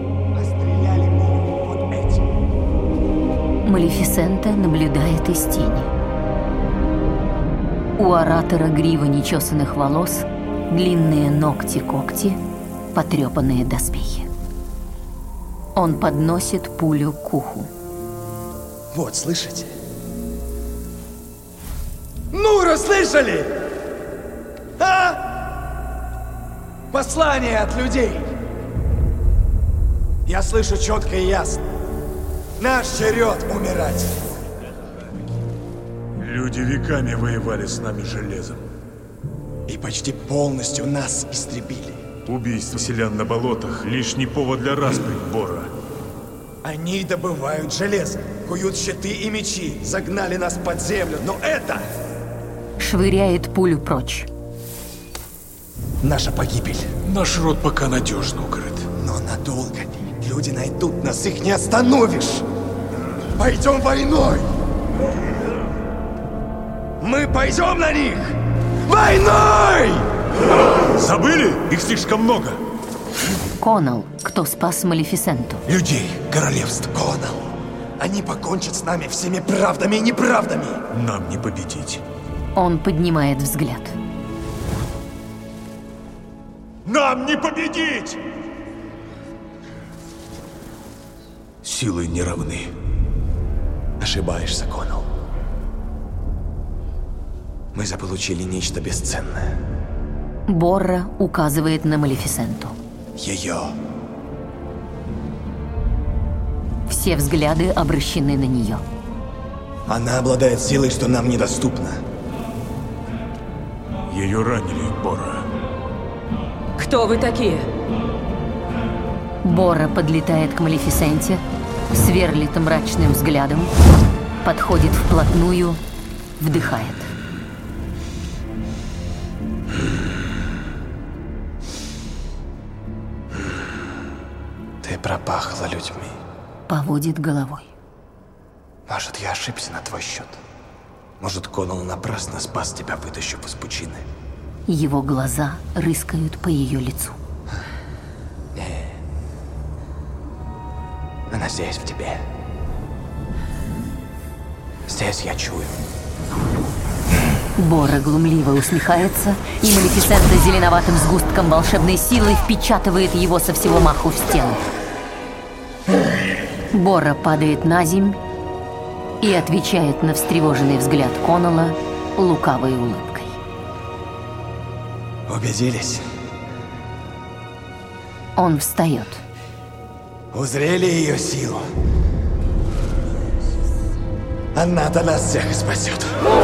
Малефисента наблюдает из тени. У оратора грива нечесанных волос, длинные ногти-когти, потрепанные доспехи. Он подносит пулю к уху. Вот, слышите? Ну, расслышали? А? Послание от людей. Я слышу четко и ясно. Наш черед умирать. Люди веками воевали с нами железом. И почти полностью нас истребили. Убийство селян на болотах — лишний повод для распри, Бора. Они добывают железо, куют щиты и мечи, загнали нас под землю, но это... Швыряет пулю прочь. Наша погибель. Наш род пока надежно укрыт. Но надолго ли? Люди найдут нас, их не остановишь. Пойдем войной. Мы пойдем на них. Войной! Забыли? Их слишком много. Конал, кто спас Малефисенту. Людей, королевств, Конал. Они покончат с нами всеми правдами и неправдами. Нам не победить. Он поднимает взгляд. Нам не победить! Силы не равны. Ошибаешься, Конал. Мы заполучили нечто бесценное. Борра указывает на Малефисенту. Ее. Все взгляды обращены на нее. Она обладает силой, что нам недоступно. Ее ранили, Бора. Кто вы такие? Бора подлетает к Малефисенте, сверлит мрачным взглядом, подходит вплотную, вдыхает. Ты пропахла людьми. Поводит головой. Может, я ошибся на твой счет? Может, Коннелл напрасно спас тебя, вытащив из пучины? Его глаза рыскают по ее лицу. Она здесь, в тебе. Здесь я чую. Бора глумливо усмехается, и Малефисента зеленоватым сгустком волшебной силы впечатывает его со всего маху в стену. Бора падает на земь и отвечает на встревоженный взгляд Коннелла лукавой улыбкой. Убедились? Он встает. Узрели ее силу? Она-то нас всех спасет.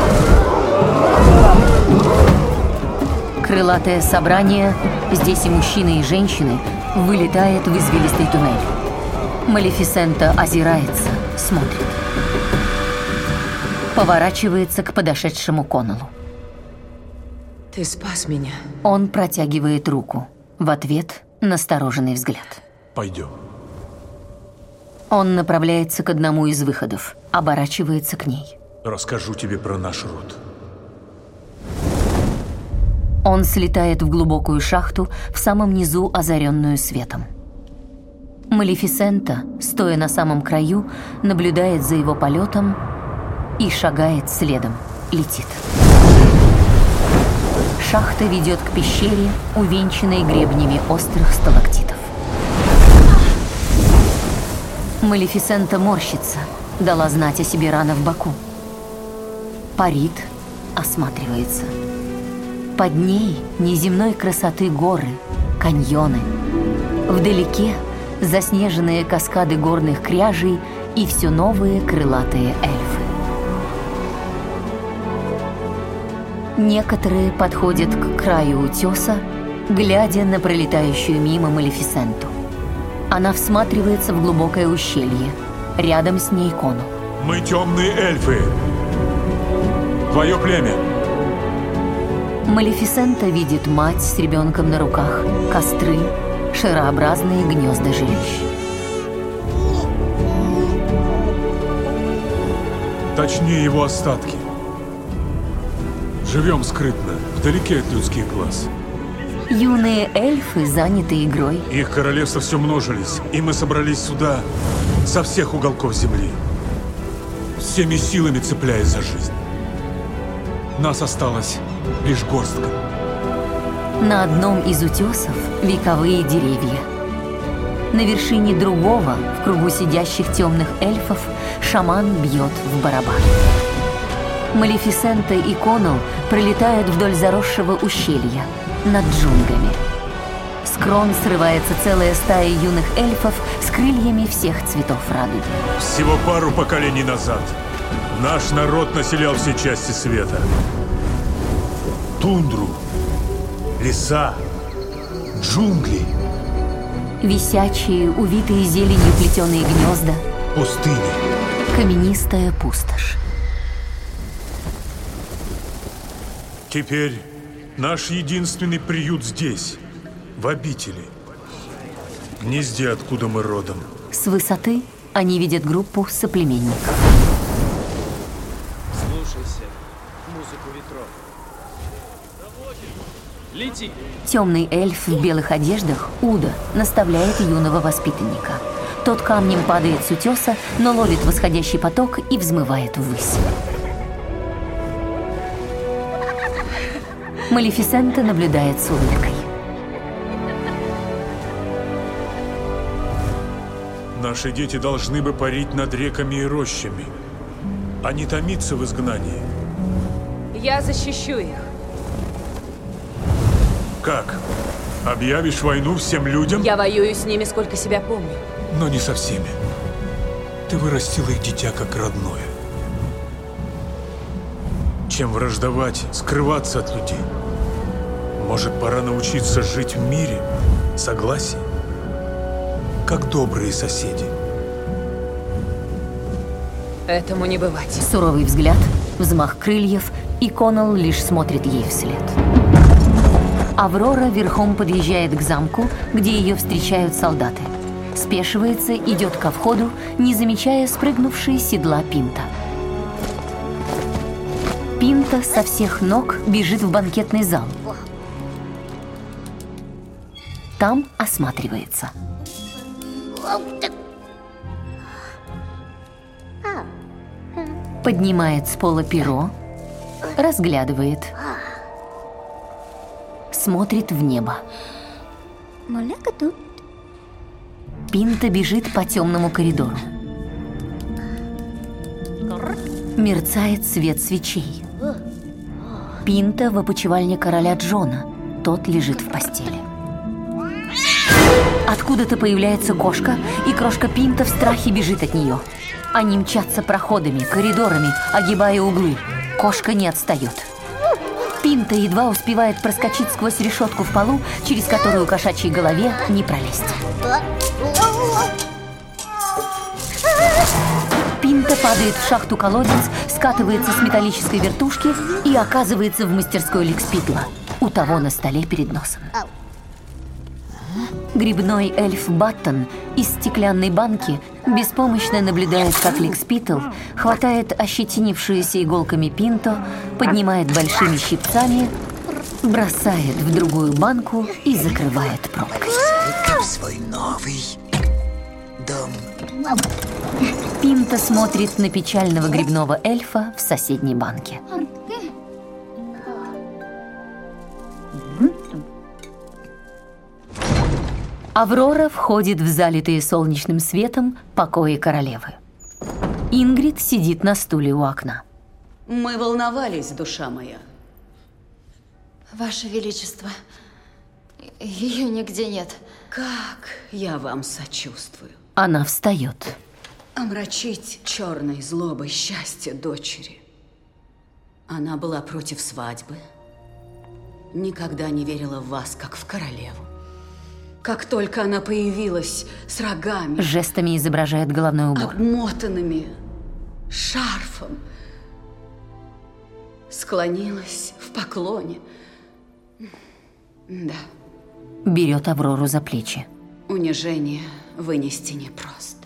Крылатое собрание, здесь и мужчины, и женщины, вылетает в извилистый туннель. Малефисента озирается, смотрит. Поворачивается к подошедшему Коннеллу. Ты спас меня. Он протягивает руку. В ответ настороженный взгляд. Пойдем. Он направляется к одному из выходов, оборачивается к ней. Расскажу тебе про наш род. Он слетает в глубокую шахту, в самом низу озаренную светом. Малефисента, стоя на самом краю, наблюдает за его полетом и шагает следом, летит. Шахта ведет к пещере, увенчанной гребнями острых сталактитов. Малефисента морщится, дала знать о себе рана в боку. Парит, осматривается. Под ней неземной красоты горы, каньоны. Вдалеке заснеженные каскады горных кряжей и все новые крылатые эльфы. Некоторые подходят к краю утеса, глядя на пролетающую мимо Малефисенту. Она всматривается в глубокое ущелье. Рядом с ней Коннелл. Мы темные эльфы. Твое племя. Малефисента видит мать с ребенком на руках, костры, шарообразные гнезда жилищ. Точнее, его остатки. Живем скрытно, вдалеке от людских глаз. Юные эльфы заняты игрой. Их королевства все множились, и мы собрались сюда со всех уголков земли, всеми силами цепляясь за жизнь. Нас осталось лишь горстка. На одном из утесов вековые деревья. На вершине другого, в кругу сидящих темных эльфов, шаман бьет в барабан. Малефисента и Коннелл пролетают вдоль заросшего ущелья, над джунглями. С крон срывается целая стая юных эльфов с крыльями всех цветов радуги. Всего пару поколений назад наш народ населял все части света. Тундру, леса, джунгли. Висячие, увитые зеленью плетеные гнезда. Пустыни. Каменистая пустошь. Теперь наш единственный приют здесь, в обители. В гнезде, откуда мы родом. С высоты они видят группу соплеменников. Слушайся музыку ветров. Лети! Темный эльф в белых одеждах, Уда, наставляет юного воспитанника. Тот камнем падает с утеса, но ловит восходящий поток и взмывает ввысь. Малефисента наблюдает с улыбкой. Наши дети должны бы парить над реками и рощами, а не томиться в изгнании. Я защищу их. Как? Объявишь войну всем людям? Я воюю с ними, сколько себя помню. Но не со всеми. Ты вырастила их дитя как родное. Чем враждовать, скрываться от людей? Может, пора научиться жить в мире, согласии, как добрые соседи? Этому не бывать. Суровый взгляд, взмах крыльев, и Коннелл лишь смотрит ей вслед. Аврора верхом подъезжает к замку, где ее встречают солдаты. Спешивается, идет ко входу, не замечая спрыгнувшей с седла Пинта. Пинта со всех ног бежит в банкетный зал. Там осматривается. Поднимает с пола перо, разглядывает, смотрит в небо. Пинта бежит по темному коридору. Мерцает свет свечей. Пинта в опочивальне короля Джона. Тот лежит в постели. Откуда-то появляется кошка, и крошка Пинта в страхе бежит от нее. Они мчатся проходами, коридорами, огибая углы. Кошка не отстает. Пинта едва успевает проскочить сквозь решетку в полу, через которую кошачьей голове не пролезть. Пинта падает в шахту-колодец, скатывается с металлической вертушки и оказывается в мастерской Ликспитла. У того на столе перед носом. Грибной эльф Баттон из стеклянной банки беспомощно наблюдает, как Ликспитл хватает ощетинившуюся иголками Пинту, поднимает большими щипцами, бросает в другую банку и закрывает пробкой. Как свой новый дом. Пинта смотрит на печального грибного эльфа в соседней банке. Аврора входит в залитые солнечным светом покои королевы. Ингрид сидит на стуле у окна. Мы волновались, душа моя. Ваше Величество, ее нигде нет. Как я вам сочувствую. Она встает. Омрачить черной злобой счастье дочери. Она была против свадьбы. Никогда не верила в вас, как в королеву. Как только она появилась с рогами, жестами изображает головной убор, обмотанными шарфом, склонилась в поклоне. Да. Берет Аврору за плечи. Унижение вынести непросто.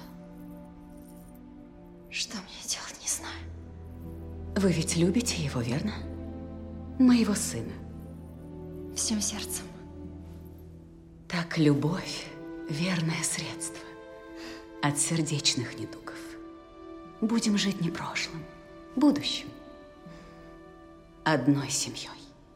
Что мне делать, не знаю. Вы ведь любите его, верно? Моего сына. Всем сердцем. Так любовь – верное средство от сердечных недугов. Будем жить не прошлым, будущим. Одной семьей.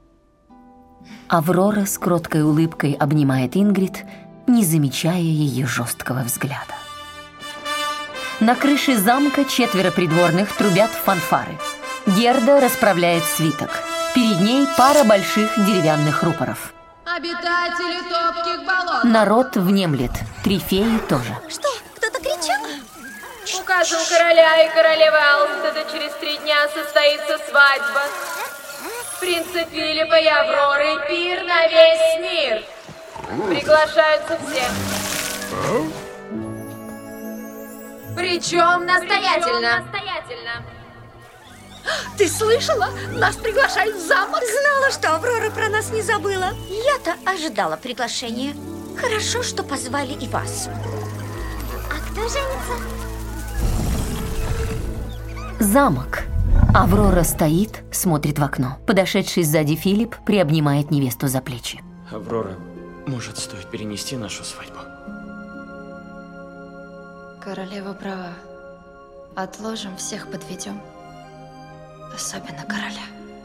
Аврора с кроткой улыбкой обнимает Ингрид, не замечая ее жесткого взгляда. На крыше замка четверо придворных трубят в фанфары. Герда расправляет свиток. Перед ней пара больших деревянных рупоров. Обитатели топких болот. Народ внемлет. Три феи тоже. Что? Кто-то кричал? Указом короля и королевы Алстеда через три дня состоится свадьба принца Филиппа и Авроры, пир на весь мир. Приглашаются все. Причем настоятельно. настоятельно. Ты слышала? Нас приглашают в замок. Знала, что Аврора про нас не забыла. Я-то ожидала приглашения. Хорошо, что позвали и вас. А кто женится? Замок. Аврора стоит, смотрит в окно. Подошедший сзади Филипп приобнимает невесту за плечи. Аврора, может, стоит перенести нашу свадьбу? Королева права. Отложим, всех подведем. Особенно короля.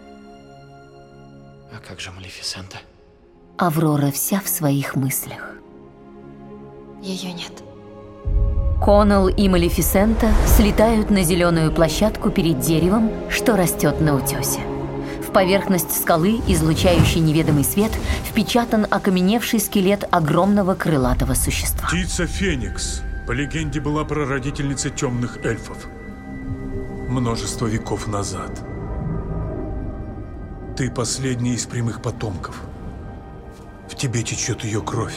А как же Малефисента? Аврора вся в своих мыслях. Ее нет. Конал и Малефисента слетают на зеленую площадку перед деревом, что растет на утесе. В поверхность скалы, излучающий неведомый свет, впечатан окаменевший скелет огромного крылатого существа. Птица Феникс, по легенде, была прародительницей темных эльфов. Множество веков назад. Ты последний из прямых потомков. В тебе течет ее кровь.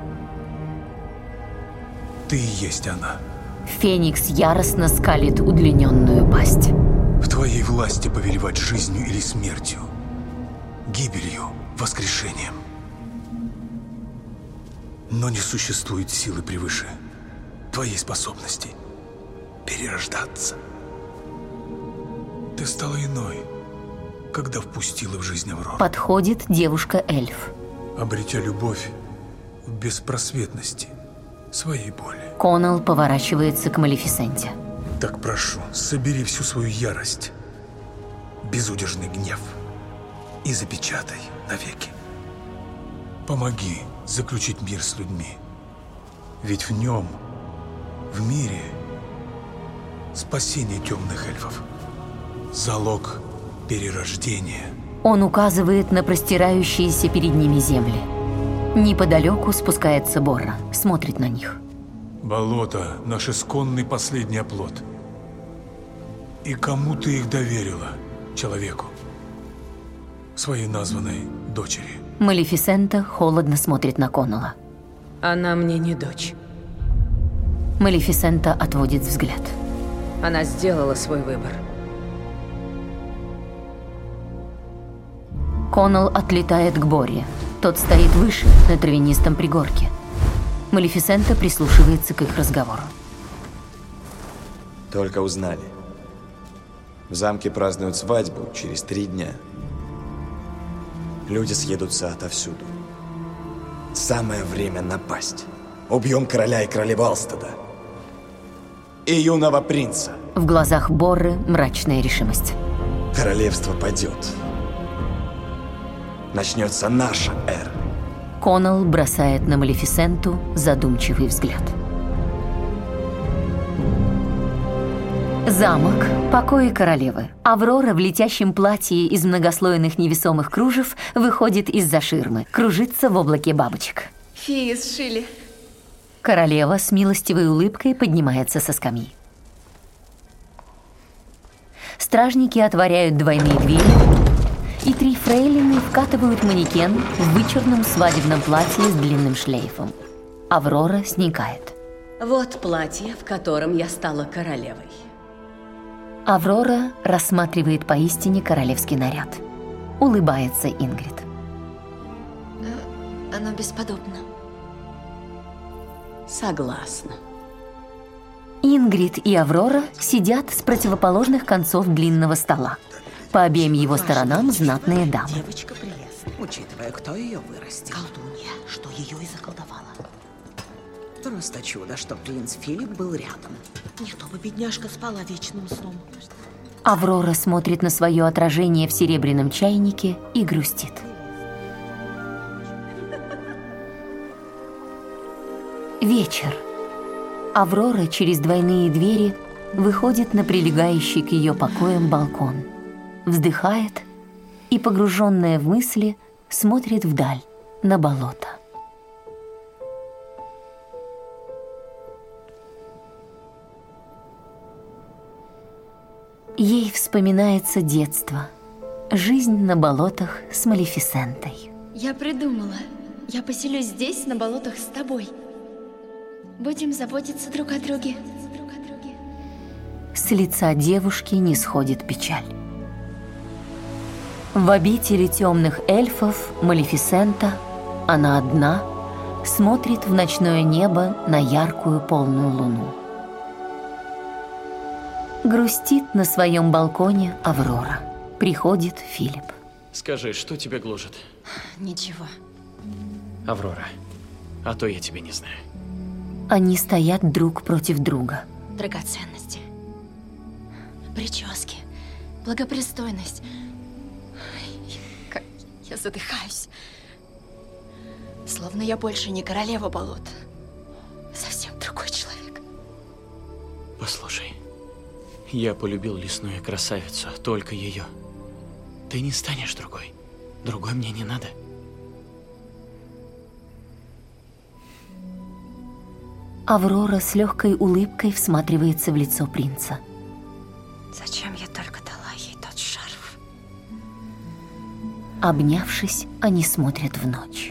Ты и есть она. Феникс яростно скалит удлиненную пасть. В твоей власти повелевать жизнью или смертью, гибелью, воскрешением. Но не существует силы превыше твоей способности перерождаться. Ты стала иной, когда впустила в жизнь Аврору. Подходит девушка-эльф. Обретя любовь в беспросветности своей боли. Коннелл поворачивается к Малефисенте. Так прошу, собери всю свою ярость, безудержный гнев и запечатай навеки. Помоги заключить мир с людьми. Ведь в нем, в мире, спасение темных эльфов. Залог перерождения. Он указывает на простирающиеся перед ними земли. Неподалеку спускается Борра, смотрит на них. Болото – наш исконный последний оплот. И кому ты их доверила, человеку? Своей названной дочери. Малефисента холодно смотрит на Коннелла. Она мне не дочь. Малефисента отводит взгляд. Она сделала свой выбор. Коннелл отлетает к Борре. Тот стоит выше, на травянистом пригорке. Малефисента прислушивается к их разговору. Только узнали. В замке празднуют свадьбу через три дня. Люди съедутся отовсюду. Самое время напасть. Убьем короля и королеву Алстеда. И юного принца. В глазах Борры мрачная решимость. Королевство падет. Начнется наша эра. Коннелл бросает на Малефисенту задумчивый взгляд. Замок, покои королевы. Аврора в летящем платье из многослойных невесомых кружев выходит из-за ширмы, кружится в облаке бабочек. Феи сшили. Королева с милостивой улыбкой поднимается со скамьи. Стражники отворяют двойные двери, и три фрейлины вкатывают манекен в вычурном свадебном платье с длинным шлейфом. Аврора сникает. Вот платье, в котором я стала королевой. Аврора рассматривает поистине королевский наряд. Улыбается Ингрид. Оно бесподобно. Согласна. Ингрид и Аврора сидят с противоположных концов длинного стола. По обеим его сторонам знатные дамы. Девочка прелестная, учитывая, кто ее вырастил. Колдунья, что ее и заколдовала. Просто чудо, что принц Филипп был рядом. Не то бы бедняжка спала вечным сном. Аврора смотрит на свое отражение в серебряном чайнике и грустит. Вечер. Аврора через двойные двери выходит на прилегающий к ее покоям балкон. Вздыхает и, погруженная в мысли, смотрит вдаль, на болото. Ей вспоминается детство, жизнь на болотах с Малефисентой. Я придумала. Я поселюсь здесь, на болотах, с тобой. Будем заботиться друг о друге. С лица девушки не сходит печаль. В обители темных эльфов Малефисента, она одна, смотрит в ночное небо на яркую полную луну. Грустит на своем балконе Аврора. Приходит Филипп. Скажи, что тебя гложет? Ничего. Аврора, а то я тебя не знаю. Они стоят друг против друга. Драгоценности. Прически. Благопристойность. Как я задыхаюсь. Словно я больше не королева болот. Совсем другой человек. Послушай, я полюбил лесную красавицу, только ее. Ты не станешь другой. Другой мне не надо. Аврора с легкой улыбкой всматривается в лицо принца. Зачем я только дала ей тот шарф? Обнявшись, они смотрят в ночь.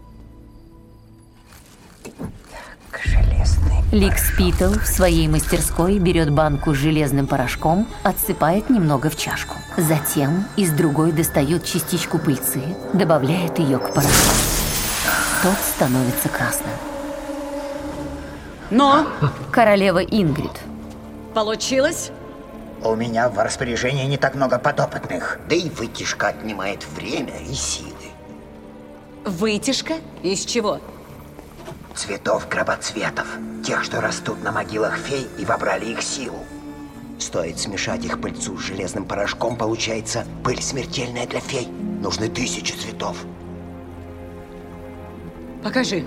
Лик Спитл в своей мастерской берет банку с железным порошком, отсыпает немного в чашку. Затем из другой достает частичку пыльцы, добавляет ее к порошку. Тот становится красным. Но! Королева Ингрид. Получилось? У меня в распоряжении не так много подопытных. Да и вытяжка отнимает время и силы. Вытяжка? Из чего? Цветов гробоцветов. Тех, что растут на могилах фей и вобрали их силу. Стоит смешать их пыльцу с железным порошком, получается пыль смертельная для фей. Нужны тысячи цветов. Покажи.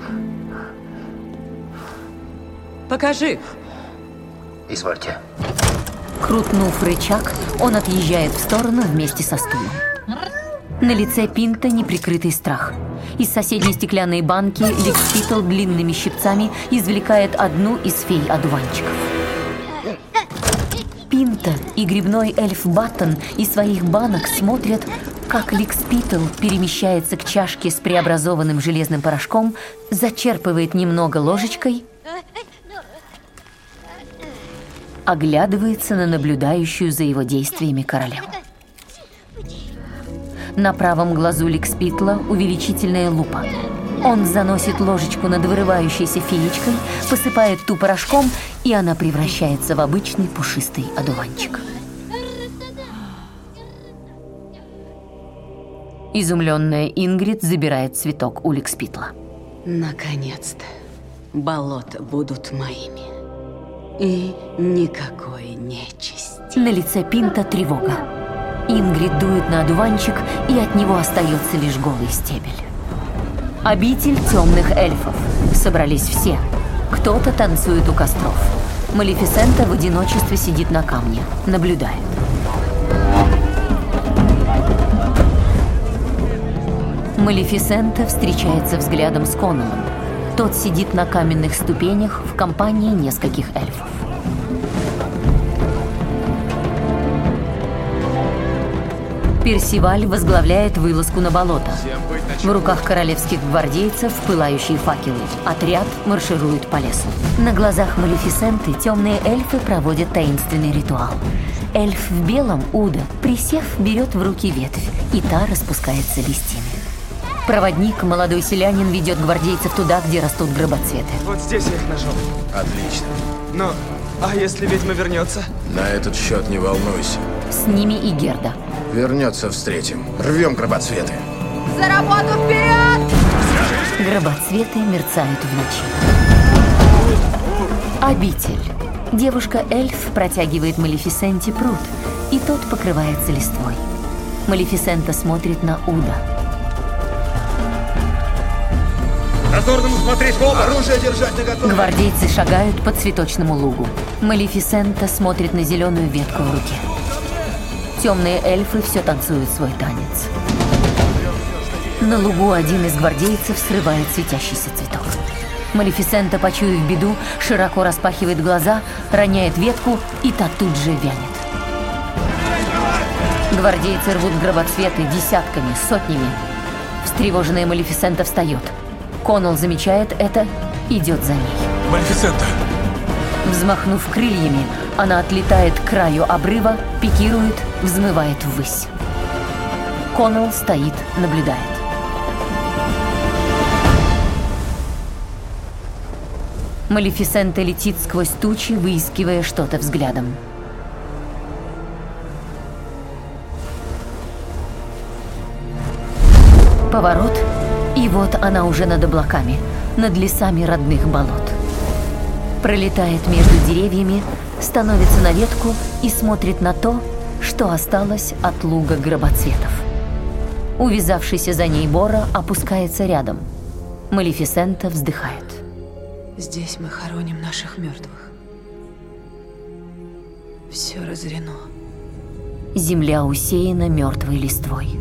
Покажи. Извольте. Крутнув рычаг, он отъезжает в сторону вместе со стулом. На лице Пинта неприкрытый страх. Из соседней стеклянной банки Ликспитл длинными щипцами извлекает одну из фей-одуванчиков. Пинта и грибной эльф Баттон из своих банок смотрят, как Ликспитл перемещается к чашке с преобразованным железным порошком, зачерпывает немного ложечкой, оглядывается на наблюдающую за его действиями королеву. На правом глазу Ликспитла увеличительная лупа. Он заносит ложечку над вырывающейся феечкой, посыпает ту порошком, и она превращается в обычный пушистый одуванчик. Изумленная Ингрид забирает цветок у Ликспитла. Наконец-то болота будут моими. И никакой нечисти. На лице Пинта тревога. Ингрид дует на одуванчик, и от него остается лишь голый стебель. Обитель темных эльфов. Собрались все. Кто-то танцует у костров. Малефисента в одиночестве сидит на камне, наблюдает. Малефисента встречается взглядом с Коннеллом. Тот сидит на каменных ступенях в компании нескольких эльфов. Персиваль возглавляет вылазку на болото. В руках королевских гвардейцев пылающие факелы. Отряд марширует по лесу. На глазах Малефисенты темные эльфы проводят таинственный ритуал. Эльф в белом, Уда, присев, берет в руки ветвь, и та распускается листьями. Проводник, молодой селянин, ведет гвардейцев туда, где растут гробоцветы. Вот здесь я их нашел. Отлично. Но, а если ведьма вернется? На этот счет не волнуйся. С ними и Герда. Вернется, встретим. Рвем гробоцветы. За работу вперед! Гробоцветы мерцают в ночи. Обитель. Девушка-эльф протягивает Малефисенте пруд, и тот покрывается листвой. Малефисента смотрит на Уда. Дозорному смотреть в оба! Оружие держать наготове! Гвардейцы шагают по цветочному лугу. Малефисента смотрит на зеленую ветку в руке. Темные эльфы все танцуют свой танец. На лугу один из гвардейцев срывает светящийся цветок. Малефисента, почуяв беду, широко распахивает глаза, роняет ветку, и та тут же вянет. Гвардейцы рвут гробоцветы десятками, сотнями. Встревоженная Малефисента встает. Коннелл замечает это, идет за ней. Малефисента! Взмахнув крыльями, она отлетает к краю обрыва, пикирует, взмывает ввысь. Коннелл стоит, наблюдает. Малефисента летит сквозь тучи, выискивая что-то взглядом. Поворот, и вот она уже над облаками, над лесами родных болот. Пролетает между деревьями, становится на ветку и смотрит на то, что осталось от луга гробоцветов. Увязавшийся за ней Бора опускается рядом. Малефисента вздыхает. Здесь мы хороним наших мертвых. Все разорено. Земля усеяна мертвой листвой.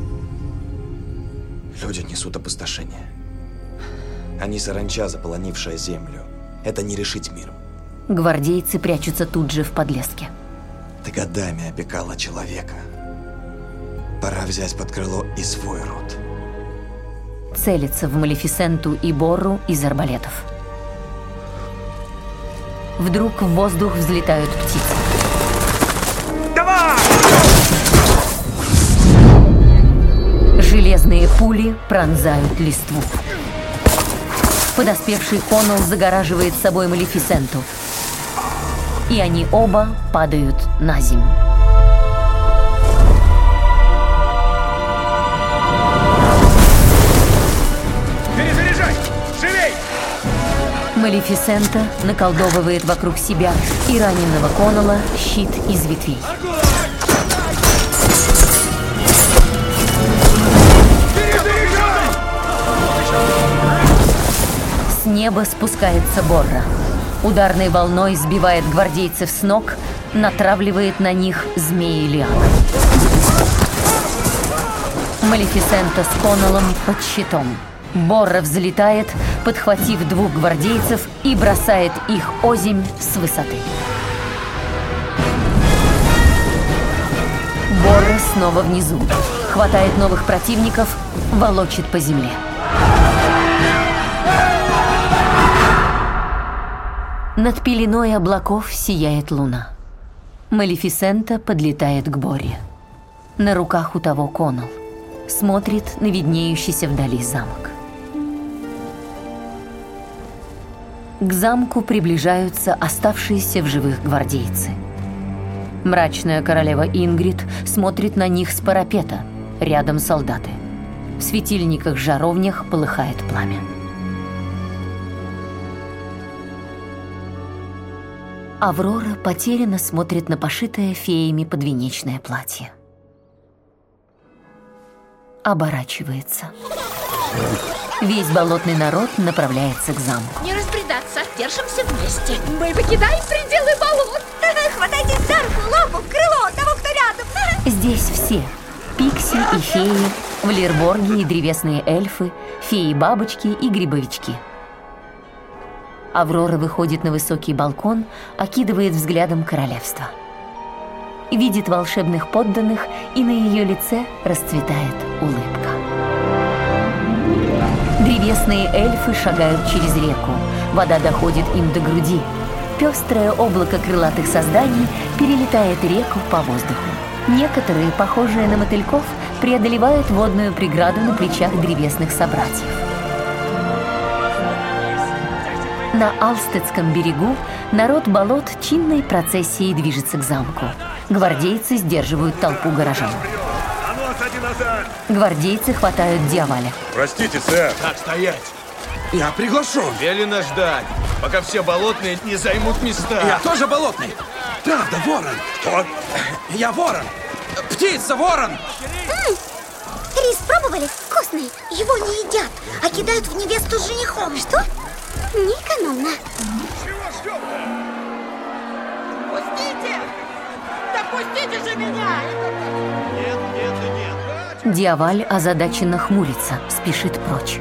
Люди несут опустошение. Они саранча, заполонившая землю. Это не решить мир. Гвардейцы прячутся тут же в подлеске. Ты годами опекала человека. Пора взять под крыло и свой род. Целится в Малефисенту и Борру из арбалетов. Вдруг в воздух взлетают птицы. Давай! Железные пули пронзают листву. Подоспевший Коннелл загораживает собой Малефисенту. и они оба падают на землю. Перезаряжай! Живей! Малефисента наколдовывает вокруг себя и раненого Коннелла щит из ветвей. С неба спускается Борра. Ударной волной сбивает гвардейцев с ног, натравливает на них змеи Лиана. Малефисента с Коннеллом под щитом. Борра взлетает, подхватив двух гвардейцев, и бросает их озимь с высоты. Борра снова внизу. Хватает новых противников, волочит по земле. Над пеленой облаков сияет луна. Малефисента подлетает к Борре. На руках у того Коннелл. Смотрит на виднеющийся вдали замок. К замку приближаются оставшиеся в живых гвардейцы. Мрачная королева Ингрид смотрит на них с парапета. Рядом солдаты. В светильниках-жаровнях полыхает пламя. Аврора потерянно смотрит на пошитое феями подвенечное платье. Оборачивается. Весь болотный народ направляется к замку. Не разбредаться, держимся вместе. Мы покидаем пределы болот. Хватайте за руку, лапу, крыло того, кто рядом. Здесь все. Пикси и феи, влерборги и древесные эльфы, феи-бабочки и грибовички. Аврора выходит на высокий балкон, окидывает взглядом королевство. Видит волшебных подданных, и на ее лице расцветает улыбка. Древесные эльфы шагают через реку. Вода доходит им до груди. Пестрое облако крылатых созданий перелетает реку по воздуху. Некоторые, похожие на мотыльков, преодолевают водную преграду на плечах древесных собратьев. На Алстедском берегу народ болот чинной процессией движется к замку. Гвардейцы сдерживают толпу горожан. Гвардейцы хватают Диаваля. Простите, сэр. Как стоять? Я приглашен. Велено ждать, пока все болотные не займут места. Я тоже болотный. Правда, ворон. Кто? Я ворон. Птица, ворон. М-м. Рис пробовали? Вкусный. Его не едят, а кидают в невесту с женихом. Что? Неэкономно. Чего ждем? Пустите! Да пустите же меня! Нет, нет и нет. Диаваль озадаченно хмурится, спешит прочь.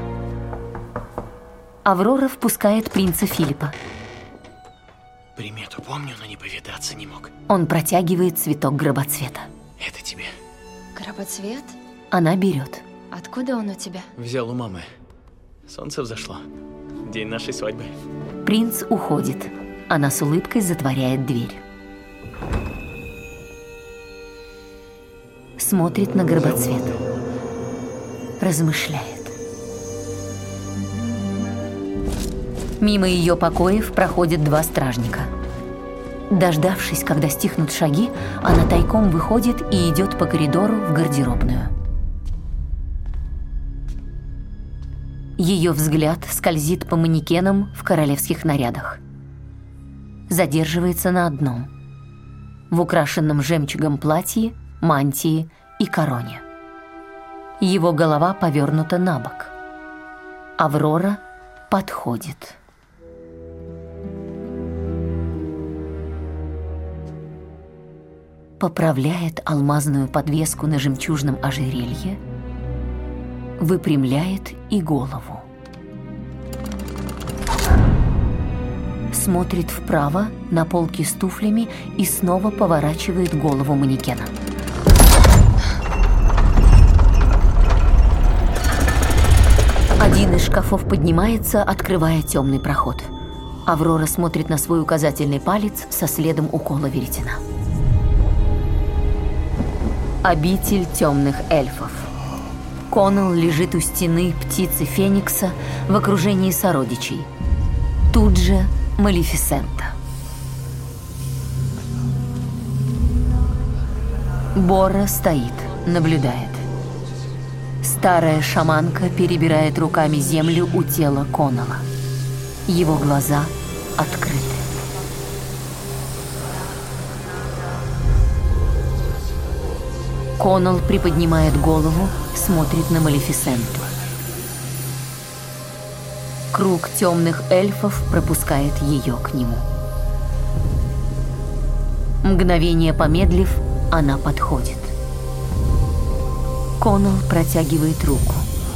Аврора впускает принца Филиппа. Примету помню, но не повидаться не мог. Он протягивает цветок гробоцвета. Это тебе. Гробоцвет? Она берет. Откуда он у тебя? Взял у мамы. Солнце взошло. День нашей свадьбы. Принц уходит. Она с улыбкой затворяет дверь. Смотрит на гробоцвет. Размышляет. Мимо ее покоев проходят два стражника. Дождавшись, когда стихнут шаги, она тайком выходит и идет по коридору в гардеробную. Ее взгляд скользит по манекенам в королевских нарядах. Задерживается на одном. В украшенном жемчугом платье, мантии и короне. Его голова повернута на бок. Аврора подходит. Поправляет алмазную подвеску на жемчужном ожерелье, выпрямляет и голову. Смотрит вправо на полки с туфлями и снова поворачивает голову манекена. Один из шкафов поднимается, открывая темный проход. Аврора смотрит на свой указательный палец со следом укола веретена. Обитель темных эльфов. Коннелл лежит у стены птицы Феникса в окружении сородичей. Тут же Малефисента. Бора стоит, наблюдает. Старая шаманка перебирает руками землю у тела Коннелла. Его глаза открыты. Коннелл приподнимает голову, смотрит на Малефисенту. Круг темных эльфов пропускает ее к нему. Мгновение помедлив, она подходит. Коннелл протягивает руку.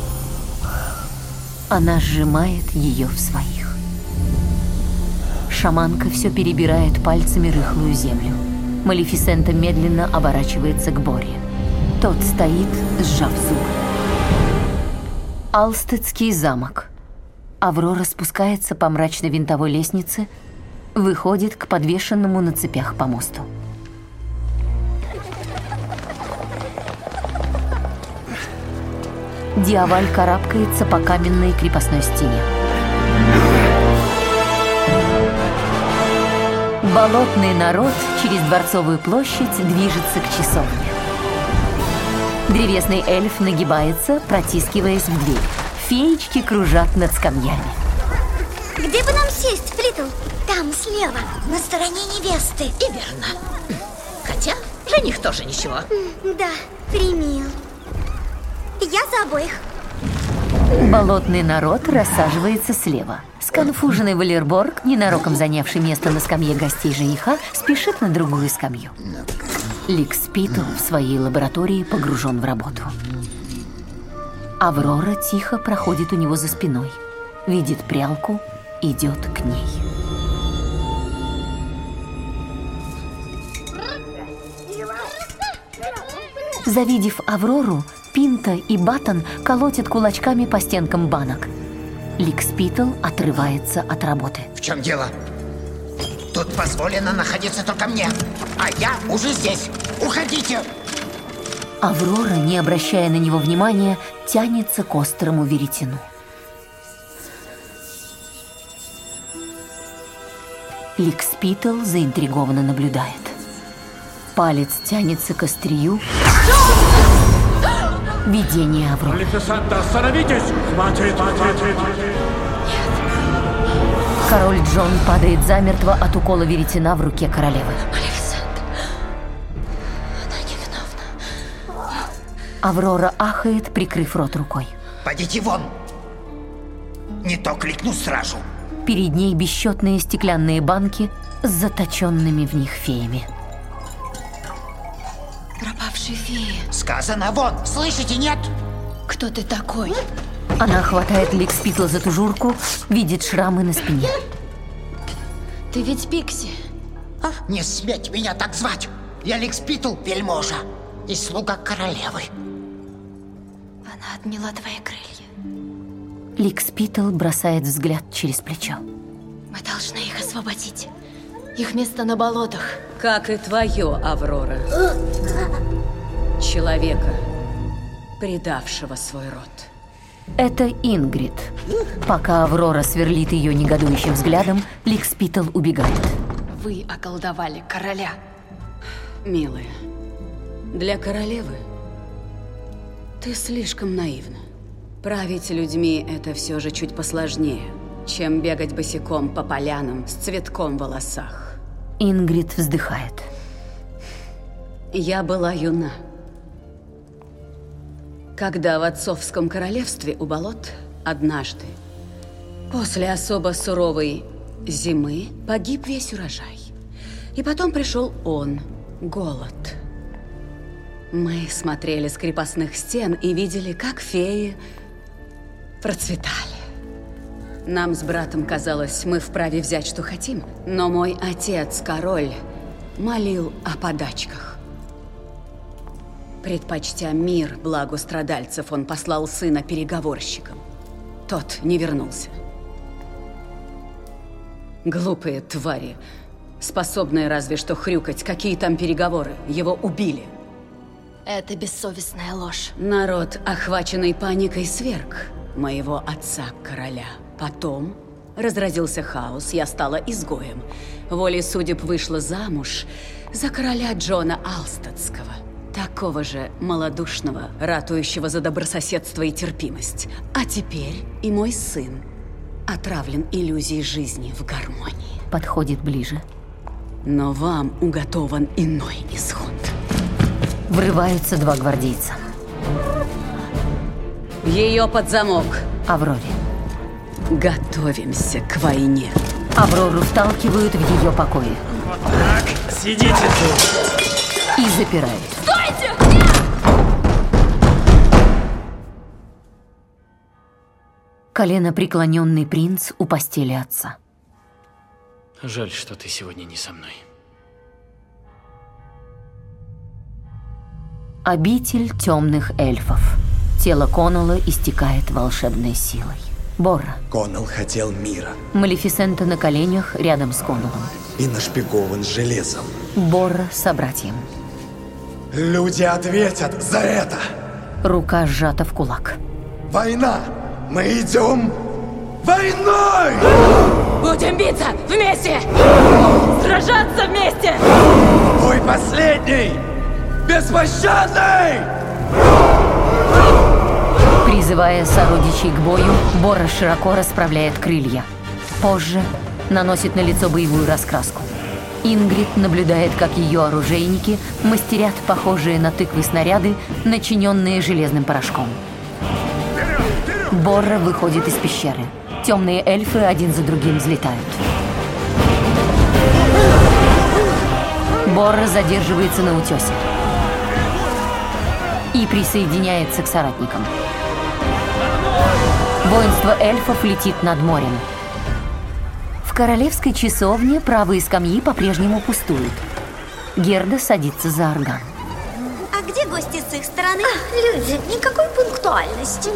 Она сжимает ее в своих. Шаманка все перебирает пальцами рыхлую землю. Малефисента медленно оборачивается к Боре. Тот стоит, сжав зубы. Алстедский замок. Аврора спускается по мрачной винтовой лестнице, выходит к подвешенному на цепях помосту. Диаваль карабкается по каменной крепостной стене. Болотный народ через Дворцовую площадь движется к часовне. Древесный эльф нагибается, протискиваясь в дверь. Феечки кружат над скамьями. Где бы нам сесть, Фритл? Там, слева, на стороне невесты. И верно. Хотя, жених тоже ничего. Да, примил. Я за обоих. Болотный народ рассаживается слева. Сконфуженный Валерборг, ненароком занявший место на скамье гостей жениха, спешит на другую скамью. Ликспитл в своей лаборатории погружен в работу. Аврора тихо проходит у него за спиной. Видит прялку, идет к ней. Завидев Аврору, Пинта и Баттон колотят кулачками по стенкам банок. Ликспитл отрывается от работы. В чем дело? Тут позволено находиться только мне, а я уже здесь. Уходите! Аврора, не обращая на него внимания, тянется к острому веретену. Ликспитл заинтригованно наблюдает. Палец тянется к острию. Видение Авроры. Малефисента, остановитесь! Хватит, хватит! Король Джон падает замертво от укола веретена в руке королевы. Малефисента, она невиновна. Аврора ахает, прикрыв рот рукой. Пойдите вон! Не то кликну сразу. Перед ней бесчетные стеклянные банки с заточенными в них феями. Пропавшие феи. Сказано вон, слышите, нет? Кто ты такой? Она хватает Ликспитла за тужурку, видит шрамы на спине. Ты ведь Пикси. А? Не сметь меня так звать. Я Ликспитл, вельможа и слуга королевы. Она отняла твои крылья. Ликспитл бросает взгляд через плечо. Мы должны их освободить. Их место на болотах. Как и твое, Аврора. Человека, предавшего свой род. Это Ингрид. Пока Аврора сверлит ее негодующим взглядом, Ликспитл убегает. Вы околдовали короля. Милая, для королевы ты слишком наивна. Править людьми – это все же чуть посложнее, чем бегать босиком по полянам с цветком в волосах. Ингрид вздыхает. Я была юна. Когда в отцовском королевстве у болот однажды, после особо суровой зимы, погиб весь урожай. И потом пришел он, голод. Мы смотрели с крепостных стен и видели, как феи процветали. Нам с братом казалось, мы вправе взять, что хотим, но мой отец, король, молил о подачках. Предпочтя мир благу страдальцев, он послал сына переговорщиком. Тот не вернулся. Глупые твари, способные разве что хрюкать, какие там переговоры, его убили. Это бессовестная ложь. Народ, охваченный паникой, сверг моего отца-короля. Потом разразился хаос, я стала изгоем. Волей судеб вышла замуж за короля Джона Алстедского. Такого же малодушного, ратующего за добрососедство и терпимость. А теперь и мой сын отравлен иллюзией жизни в гармонии. Подходит ближе. Но вам уготован иной исход. Врываются два гвардейца. Ее под замок. Авроре. Готовимся к войне. Аврору вталкивают в ее покое. Вот так, сидите тут. И запирают. Стойте! Коленопреклоненный принц у постели отца. Жаль, что ты сегодня не со мной. Обитель темных эльфов. Тело Коннелла истекает волшебной силой. Борра. Коннелл хотел мира. Малефисента на коленях рядом с Коннеллом. И нашпигован железом. Борра с собратьем. Люди ответят за это. Рука сжата в кулак. Война! Мы идем войной! Будем биться вместе! Сражаться вместе! Бой последний! Беспощадный! Призывая сородичей к бою, Борра широко расправляет крылья. Позже наносит на лицо боевую раскраску. Ингрид наблюдает, как ее оружейники мастерят похожие на тыквы снаряды, начиненные железным порошком. Борра выходит из пещеры. Темные эльфы один за другим взлетают. Борра задерживается на утесе и присоединяется к соратникам. Воинство эльфов летит над морем. В королевской часовне правые скамьи по-прежнему пустуют. Герда садится за орган. А где гости с их стороны? А, люди, никакой пунктуальности.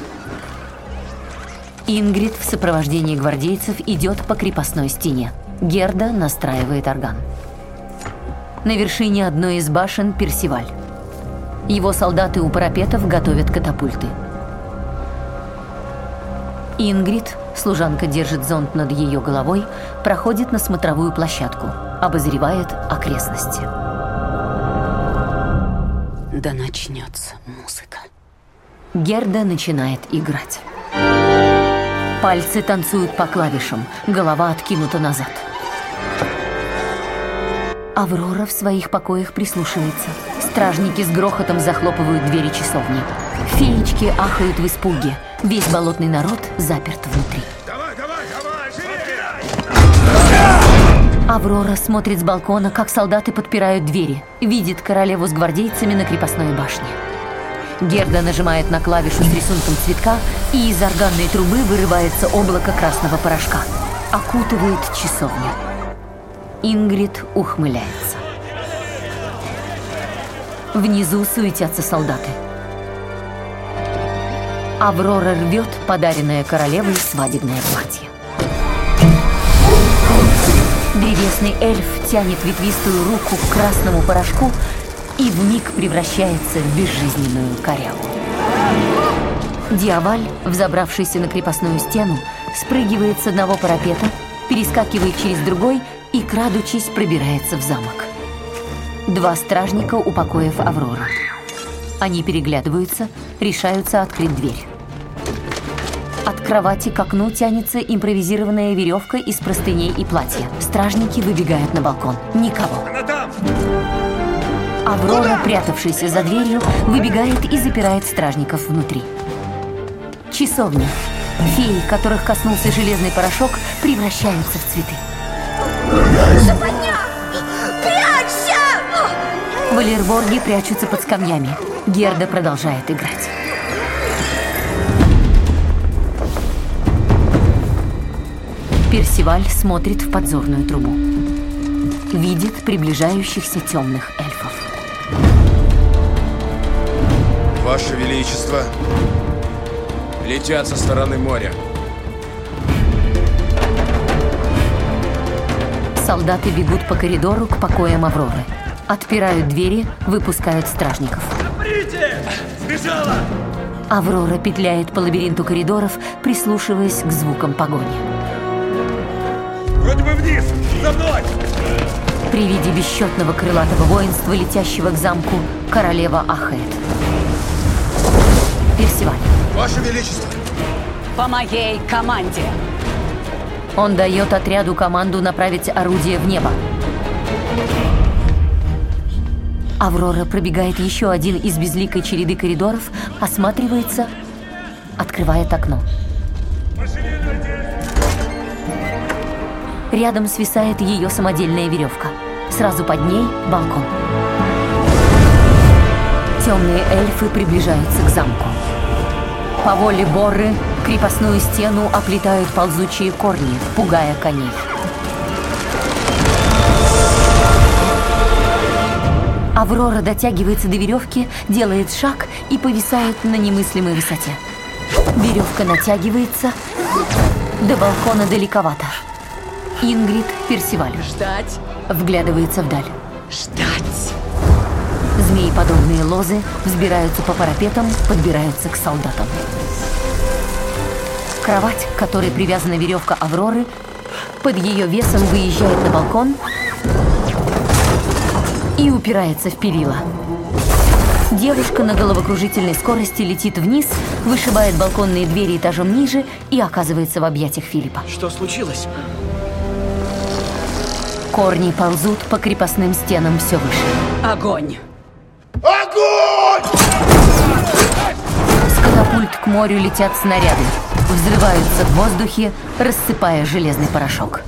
Ингрид в сопровождении гвардейцев идет по крепостной стене. Герда настраивает орган. На вершине одной из башен Персиваль. Его солдаты у парапетов готовят катапульты. Ингрид, служанка держит зонт над ее головой, проходит на смотровую площадку, обозревает окрестности. Да начнется музыка. Герда начинает играть. Пальцы танцуют по клавишам, голова откинута назад. Аврора в своих покоях прислушивается. Стражники с грохотом захлопывают двери часовни. Феечки ахают в испуге. Весь болотный народ заперт внутри. Давай, давай, давай, Аврора смотрит с балкона, как солдаты подпирают двери. Видит королеву с гвардейцами на крепостной башне. Герда нажимает на клавишу с рисунком цветка, и из органной трубы вырывается облако красного порошка. Окутывает часовню. Ингрид ухмыляется. Внизу суетятся солдаты. Аврора рвет подаренное королевой свадебное платье. Древесный эльф тянет ветвистую руку к красному порошку и вмиг превращается в безжизненную корягу. Диаваль, взобравшийся на крепостную стену, спрыгивает с одного парапета, перескакивает через другой и, крадучись, пробирается в замок. Два стражника у покоев Авроры. Они переглядываются, решаются открыть дверь. От кровати к окну тянется импровизированная веревка из простыней и платья. Стражники выбегают на балкон. Никого. Она там! Аврора, Куда? прятавшаяся за дверью, выбегает и запирает стражников внутри. Часовня. Феи, которых коснулся железный порошок, превращаются в цветы. Западня! Прячься! Валерворги прячутся под скамьями. Герда продолжает играть. Персиваль смотрит в подзорную трубу. Видит приближающихся темных эльфов. Ваше Величество, летят со стороны моря. Солдаты бегут по коридору к покоям Авроры. Отпирают двери, выпускают стражников. Смотрите! Сбежала! Аврора петляет по лабиринту коридоров, прислушиваясь к звукам погони. Вроде бы вниз! За мной! При виде бесчетного крылатого воинства, летящего к замку, королева ахает. Персиваль. Ваше Величество! По моей команде. Он дает отряду команду направить орудие в небо. Аврора пробегает еще один из безликой череды коридоров, осматривается, открывает окно. Рядом свисает ее самодельная веревка. Сразу под ней балкон. Темные эльфы приближаются к замку. По воле Борры крепостную стену оплетают ползучие корни, пугая коней. Аврора дотягивается до веревки, делает шаг и повисает на немыслимой высоте. Веревка натягивается, до балкона далековато. Ингрид Персиваль. Ждать. Вглядывается вдаль. Ждать. Змееподобные лозы взбираются по парапетам, подбираются к солдатам. Кровать, к которой привязана веревка Авроры, под ее весом выезжает на балкон и упирается в перила. Девушка на головокружительной скорости летит вниз, вышибает балконные двери этажом ниже и оказывается в объятиях Филиппа. Что случилось? Корни ползут по крепостным стенам все выше. Огонь! Огонь! С катапульт к морю летят снаряды. Взрываются в воздухе, рассыпая железный порошок.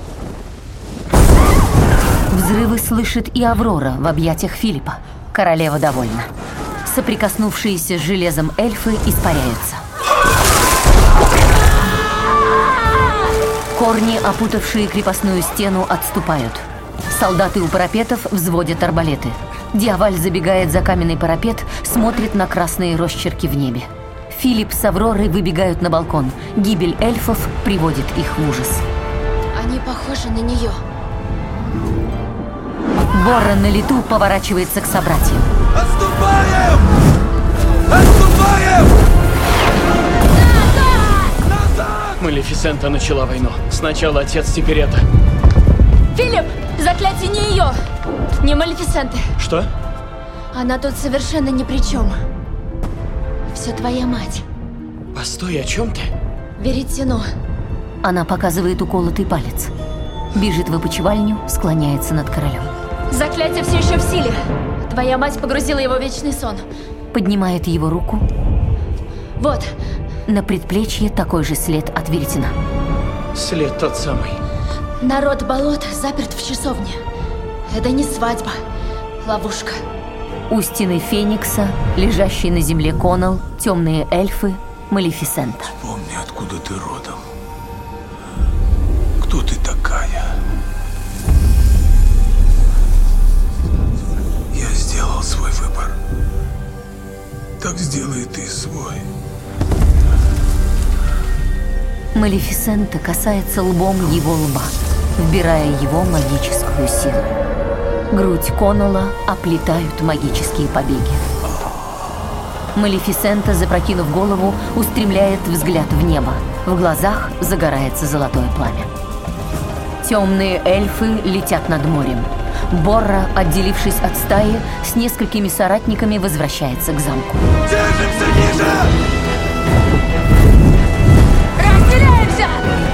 Взрывы слышит и Аврора в объятиях Филиппа. Королева довольна. Соприкоснувшиеся с железом эльфы испаряются. Корни, опутавшие крепостную стену, отступают. Солдаты у парапетов взводят арбалеты. Диаваль забегает за каменный парапет, смотрит на красные росчерки в небе. Филипп с Авророй выбегают на балкон. Гибель эльфов приводит их в ужас. Они похожи на нее. Борра на лету поворачивается к собратьям. Отступаем! Отступаем! Малефисента начала войну. Сначала отец, теперь это. Филипп! Заклятие не ее! Не Малефисенты. Что? Она тут совершенно ни при чем. Все твоя мать. Постой, о чем ты? Веретено. Она показывает уколотый палец. Бежит в опочивальню, склоняется над королем. Заклятие все еще в силе. Твоя мать погрузила его в вечный сон. Поднимает его руку. Вот. На предплечье такой же след от веретена. След тот самый. Народ болот заперт в часовне. Это не свадьба. Ловушка. У стены Феникса, лежащий на земле Конал, темные эльфы, Малефисента. Вспомни, откуда ты родом. Кто ты такая? Я сделал свой выбор. Так сделай и ты свой. Малефисента касается лбом его лба, вбирая его магическую силу. Грудь Конала оплетают магические побеги. Малефисента, запрокинув голову, устремляет взгляд в небо. В глазах загорается золотое пламя. Темные эльфы летят над морем. Борра, отделившись от стаи, с несколькими соратниками возвращается к замку. Держимся ниже! Разделяемся!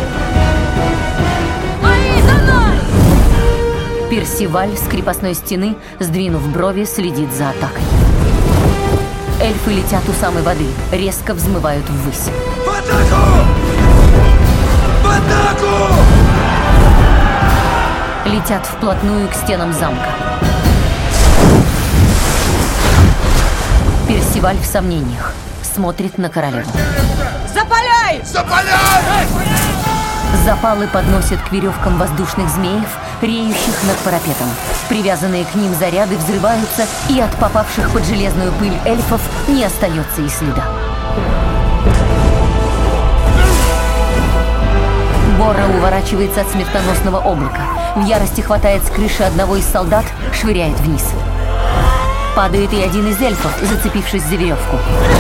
Мои за мной! Персиваль с крепостной стены, сдвинув брови, следит за атакой. Эльфы летят у самой воды, резко взмывают ввысь. В атаку! В атаку! Летят вплотную к стенам замка. Персиваль в сомнениях. Смотрит на королеву. Запаляй! Запаляй! Запалы подносят к веревкам воздушных змеев, реющих над парапетом. Привязанные к ним заряды взрываются, и от попавших под железную пыль эльфов не остается и следа. Борра уворачивается от смертоносного облака. В ярости хватает с крыши одного из солдат, швыряет вниз. Падает и один из эльфов, зацепившись за веревку.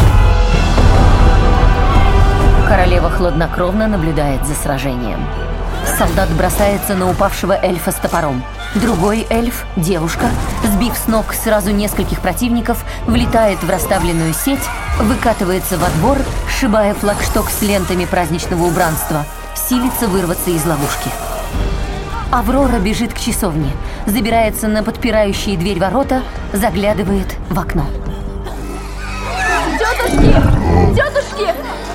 Королева хладнокровно наблюдает за сражением. Солдат бросается на упавшего эльфа с топором. Другой эльф, девушка, сбив с ног сразу нескольких противников, влетает в расставленную сеть, выкатывается во двор, сшибая флагшток с лентами праздничного убранства, силится вырваться из ловушки. Аврора бежит к часовне, забирается на подпирающие дверь ворота, заглядывает в окно. Тетушки! Тетушки!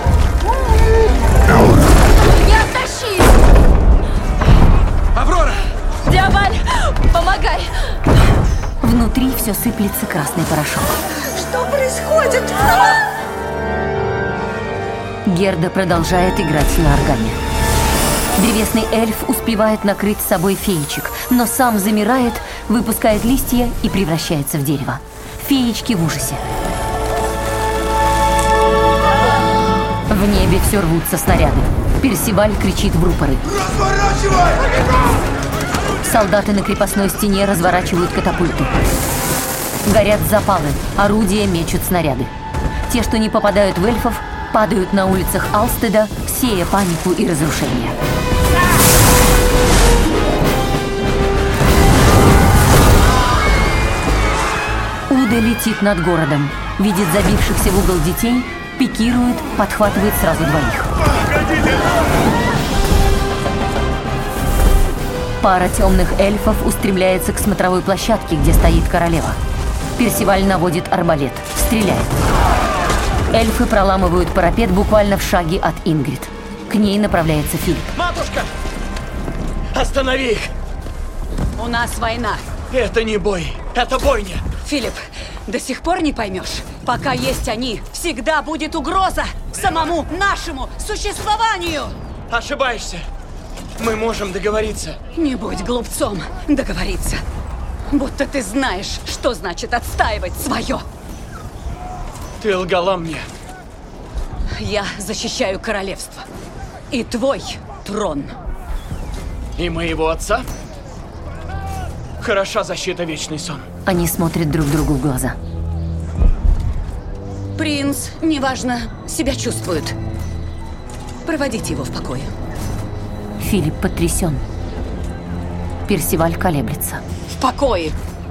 Не оттащи! Аврора! Диаваль, помогай! Внутри все сыплется красный порошок. Что происходит? Герда продолжает играть на органе. Древесный эльф успевает накрыть с собой феечек, но сам замирает, выпускает листья и превращается в дерево. Феечки в ужасе. В небе все рвутся снаряды. Персиваль кричит в рупоры. Разворачивай! Солдаты на крепостной стене разворачивают катапульты. Горят запалы, орудия мечут снаряды. Те, что не попадают в эльфов, падают на улицах Алстеда, сея панику и разрушение. Уда летит над городом, видит забившихся в угол детей, пикирует, подхватывает сразу двоих. Пара темных эльфов устремляется к смотровой площадке, где стоит королева. Персиваль наводит арбалет, стреляет. Эльфы проламывают парапет буквально в шаге от Ингрид. К ней направляется Филипп. Матушка! Останови их! У нас война. Это не бой, это бойня. Филипп, до сих пор не поймешь? Пока есть они, всегда будет угроза самому нашему существованию. Ошибаешься. Мы можем договориться. Не будь глупцом, договориться. Будто ты знаешь, что значит отстаивать свое. Ты лгала мне. Я защищаю королевство. И твой трон. И моего отца? Хороша защита, вечный сон. Они смотрят друг другу в глаза. Принц, неважно, себя чувствует. Проводите его в покое. Филипп потрясен. Персиваль колеблется. В покое!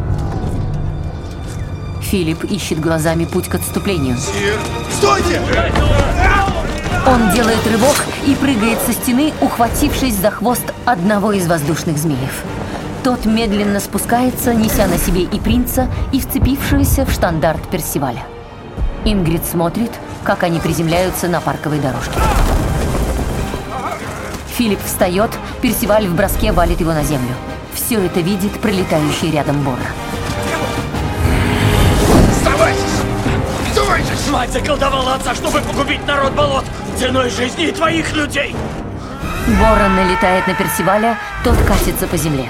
Филипп ищет глазами путь к отступлению. Сир, стойте! Он делает рывок и прыгает со стены, ухватившись за хвост одного из воздушных змеев. Тот медленно спускается, неся на себе и принца, и вцепившегося в штандарт Персиваля. Ингрид смотрит, как они приземляются на парковой дорожке. Филипп встает, Персиваль в броске валит его на землю. Все это видит пролетающий рядом Борра. Сдавайтесь! Сдавайтесь! Мать заколдовала отца, чтобы погубить народ болот ценой жизни твоих людей! Борра налетает на Персиваля, тот катится по земле.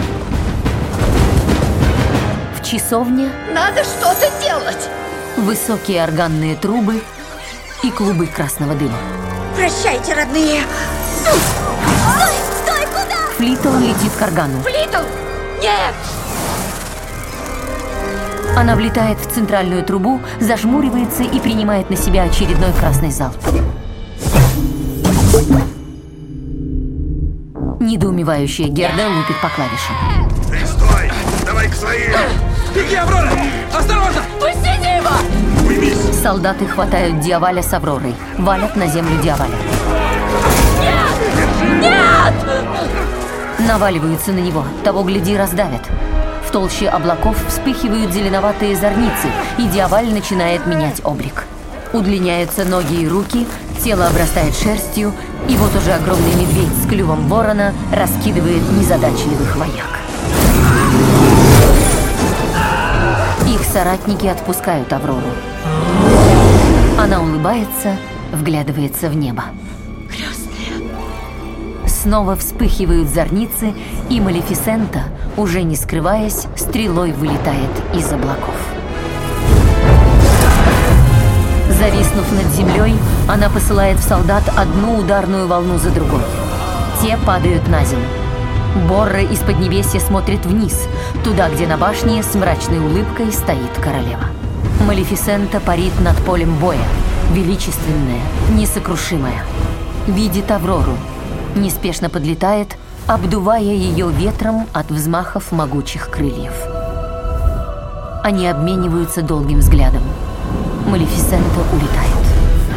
В часовне надо что-то делать! Высокие органные трубы и клубы красного дыма. Прощайте, родные! Стой! Стой! Куда? Флитл летит к органу. Флитл! Нет! Она влетает в центральную трубу, зажмуривается и принимает на себя очередной красный залп. Недоумевающая Герда лупит по клавишам. Ты стой! Давай к своим! Беги, Аврора! Осторожно! Пустите его! Уймись! Солдаты хватают Диаваля с Авророй, валят на землю Диаваля. Нет! Нет! Наваливаются на него, того гляди раздавят. В толще облаков вспыхивают зеленоватые зорницы, и Диаваль начинает менять облик. Удлиняются ноги и руки, тело обрастает шерстью, и вот уже огромный медведь с клювом ворона раскидывает незадачливых вояк. Их соратники отпускают Аврору. Она улыбается, вглядывается в небо. Снова вспыхивают зорницы, и Малефисента, уже не скрываясь, стрелой вылетает из облаков. Зависнув над землей, она посылает в солдат одну ударную волну за другой. Те падают на землю. Борра из поднебесья смотрит вниз, туда, где на башне с мрачной улыбкой стоит королева. Малефисента парит над полем боя, величественная, несокрушимая. Видит Аврору, неспешно подлетает, обдувая ее ветром от взмахов могучих крыльев. Они обмениваются долгим взглядом. Малефисента улетает.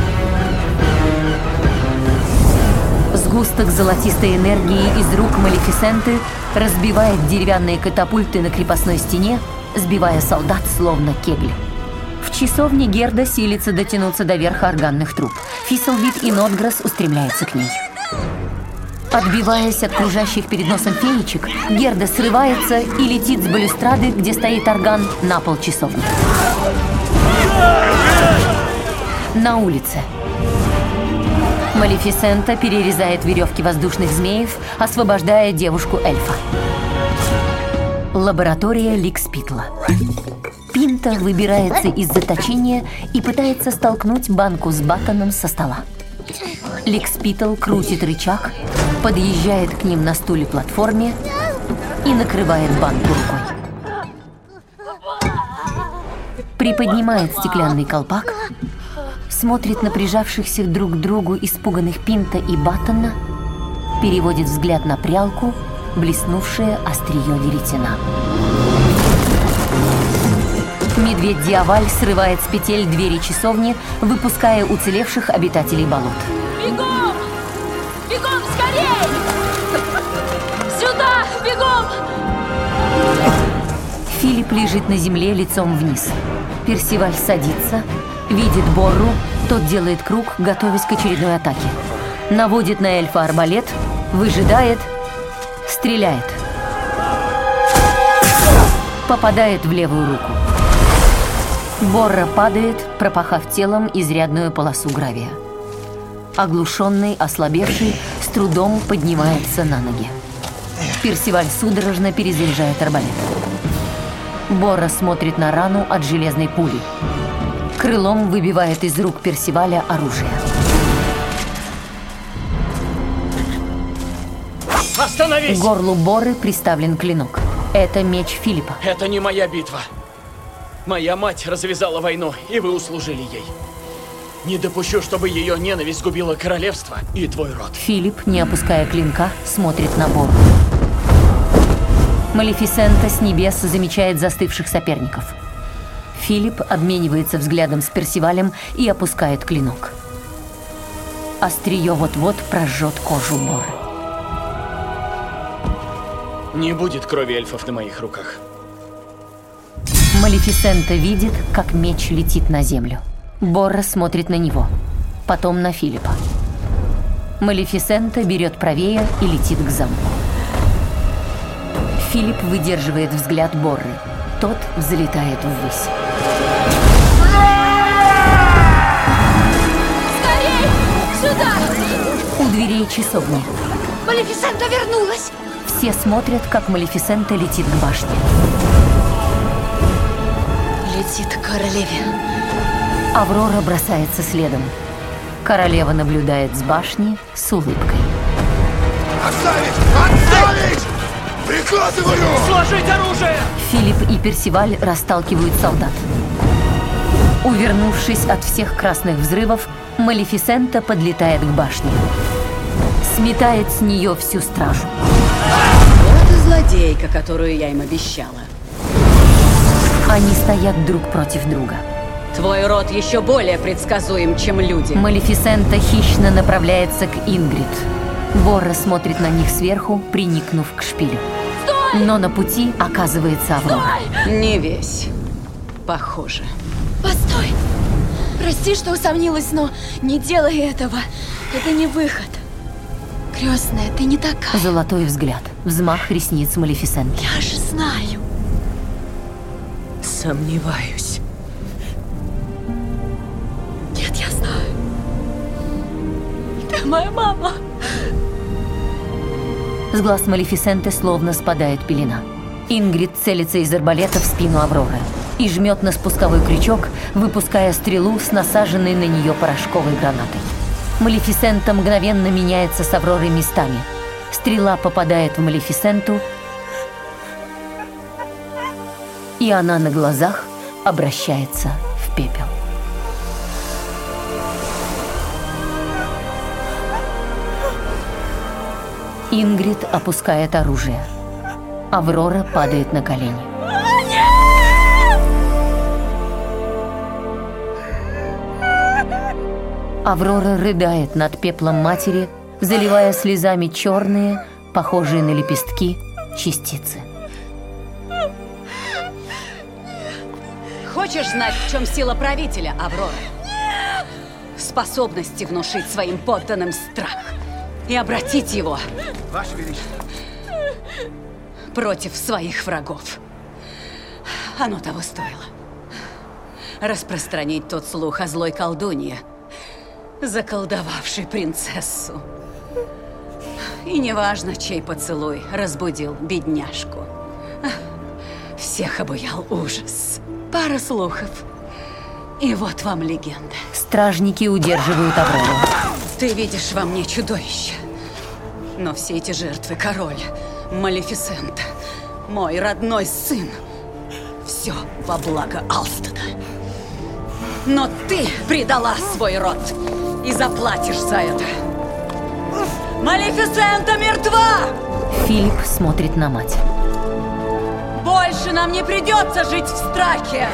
Сгусток золотистой энергии из рук Малефисенты разбивает деревянные катапульты на крепостной стене, сбивая солдат словно кегли. В часовне Герда силится дотянуться до верха органных труб. Фисселвит и Нотграсс устремляются к ней. Отбиваясь от кружащих перед носом феечек, Герда срывается и летит с балюстрады, где стоит орган, на пол часовни. На улице. Малефисента перерезает веревки воздушных змеев, освобождая девушку-эльфа. Лаборатория Ликспитла. Пинта выбирается из заточения и пытается столкнуть банку с батоном со стола. Ликспитл крутит рычаг, подъезжает к ним на стуле-платформе и накрывает банку рукой. Приподнимает стеклянный колпак, смотрит на прижавшихся друг к другу испуганных Пинта и Баттона, переводит взгляд на прялку, блеснувшее острие веретена. Медведь-дьяволь срывает с петель двери часовни, выпуская уцелевших обитателей болот. Бегом! Бегом скорей! Сюда! Бегом! Филипп лежит на земле лицом вниз. Персиваль садится, видит Борру, тот делает круг, готовясь к очередной атаке. Наводит на эльфа арбалет, выжидает, стреляет. Попадает в левую руку. Борра падает, пропахав телом изрядную полосу гравия. Оглушенный, ослабевший, с трудом поднимается на ноги. Персиваль судорожно перезаряжает арбалет. Борра смотрит на рану от железной пули. Крылом выбивает из рук Персиваля оружие. Остановись! К горлу Борры приставлен клинок. Это меч Филиппа. Это не моя битва. Моя мать развязала войну, и вы услужили ей. Не допущу, чтобы ее ненависть губила королевство и твой род. Филипп, не опуская клинка, смотрит на Борру. Малефисента с небес замечает застывших соперников. Филипп обменивается взглядом с Персивалем и опускает клинок. Острие вот-вот прожжет кожу Борры. Не будет крови эльфов на моих руках. Малефисента видит, как меч летит на землю. Борра смотрит на него, потом на Филиппа. Малефисента берет правее и летит к замку. Филипп выдерживает взгляд Борры. Тот взлетает ввысь. Скорей! Сюда! У дверей часовни. Малефисента вернулась! Все смотрят, как Малефисента летит к башне. Летит к королеве. Аврора бросается следом. Королева наблюдает с башни с улыбкой. Отставить! Отставить! Приказываю! Сложить оружие! Филипп и Персиваль расталкивают солдат. Увернувшись от всех красных взрывов, Малефисента подлетает к башне. Сметает с нее всю стражу. Вот и злодейка, которую я им обещала. Они стоят друг против друга. Твой род еще более предсказуем, чем люди. Малефисента хищно направляется к Ингрид. Борра смотрит на них сверху, приникнув к шпилю. Стой! Но на пути оказывается Аврора. Стой! Не весь. Похоже. Постой! Прости, что усомнилась, но не делай этого. Это не выход. Крестная, ты не такая. Золотой взгляд. Взмах ресниц Малефисенты. Я же знаю. Сомневаюсь. Нет, я знаю. Ты моя мама. С глаз Малефисенты словно спадает пелена. Ингрид целится из арбалета в спину Авроры и жмет на спусковой крючок, выпуская стрелу с насаженной на нее порошковой гранатой. Малефисента мгновенно меняется с Авророй местами. Стрела попадает в Малефисенту, и она на глазах обращается в пепел. Ингрид опускает оружие. Аврора падает на колени. Аврора рыдает над пеплом матери, заливая слезами черные, похожие на лепестки, частицы. Хочешь знать, в чем сила правителя, Аврора? В способности внушить своим подданным страх и обратить его, Ваше Величество, против своих врагов. Оно того стоило. Распространить тот слух о злой колдунье, заколдовавшей принцессу. И неважно, чей поцелуй разбудил бедняжку. Всех обуял ужас. Пара слухов. И вот вам легенда. Стражники удерживают Аврору. Ты видишь во мне чудовище. Но все эти жертвы, король, Малефисента, мой родной сын, все во благо Алстеда. Но ты предала свой род и заплатишь за это. Малефисента мертва! Филипп смотрит на мать. Больше нам не придется жить в страхе!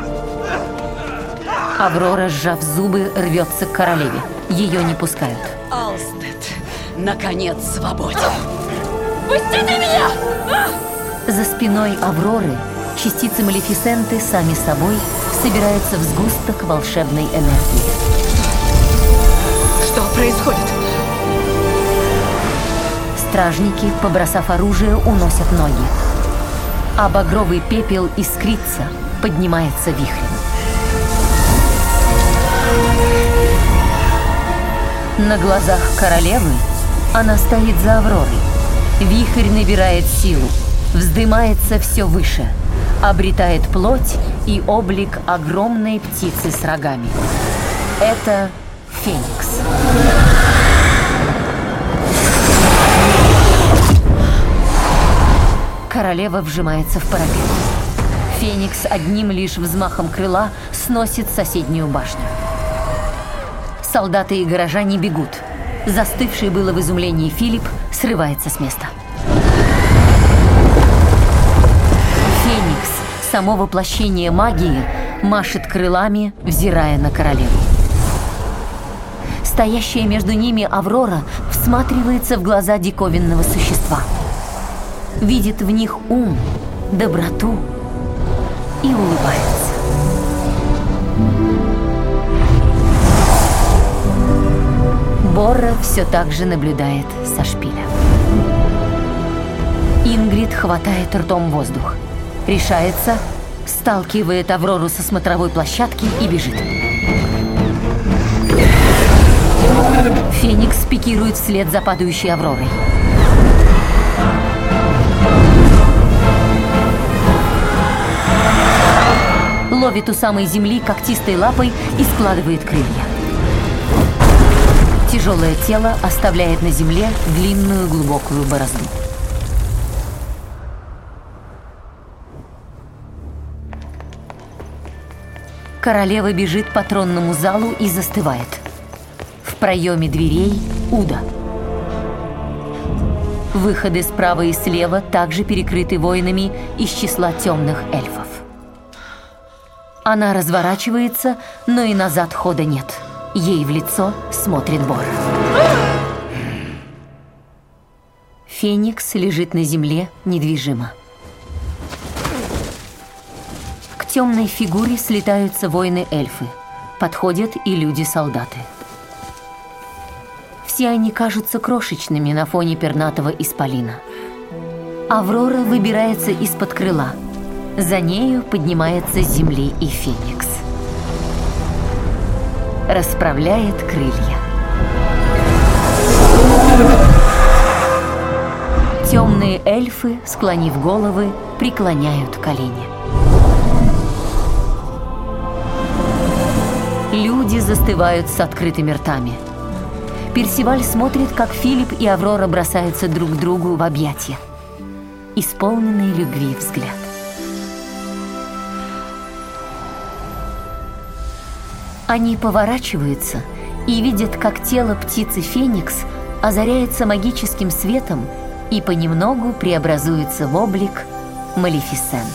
Аврора, сжав зубы, рвется к королеве. Ее не пускают. Алстед, наконец, свободен. Пустите меня! За спиной Авроры частицы Малефисенты сами собой собираются в сгусток волшебной энергии. Что происходит? Стражники, побросав оружие, уносят ноги. А багровый пепел искрится, поднимается вихрем. На глазах королевы она стоит за Авророй. Вихрь набирает силу, вздымается все выше, обретает плоть и облик огромной птицы с рогами. Это Феникс. Королева вжимается в парапет. Феникс одним лишь взмахом крыла сносит соседнюю башню. Солдаты и горожане бегут. Застывший было в изумлении Филипп срывается с места. Феникс, само воплощение магии, машет крылами, взирая на королеву. Стоящая между ними Аврора всматривается в глаза диковинного существа. Видит в них ум, доброту и улыбается. Борра все так же наблюдает со шпиля. Ингрид хватает ртом воздух. Решается, сталкивает Аврору со смотровой площадки и бежит. Феникс пикирует вслед за падающей Авророй. Ловит у самой земли когтистой лапой и складывает крылья. Тяжелое тело оставляет на земле длинную глубокую борозду. Королева бежит по тронному залу и застывает. В проеме дверей Уда. Выходы справа и слева также перекрыты воинами из числа темных эльфов. Она разворачивается, но и назад хода нет. Ей в лицо смотрит Борра. Феникс лежит на земле недвижимо. К темной фигуре слетаются воины-эльфы. Подходят и люди-солдаты. Все они кажутся крошечными на фоне пернатого исполина. Аврора выбирается из-под крыла. За нею поднимается с земли и Феникс. Расправляет крылья. Темные эльфы, склонив головы, преклоняют колени. Люди застывают с открытыми ртами. Персиваль смотрит, как Филипп и Аврора бросаются друг к другу в объятия. Исполненный любви взгляд. Они поворачиваются и видят, как тело птицы Феникс озаряется магическим светом и понемногу преобразуется в облик Малефисенты.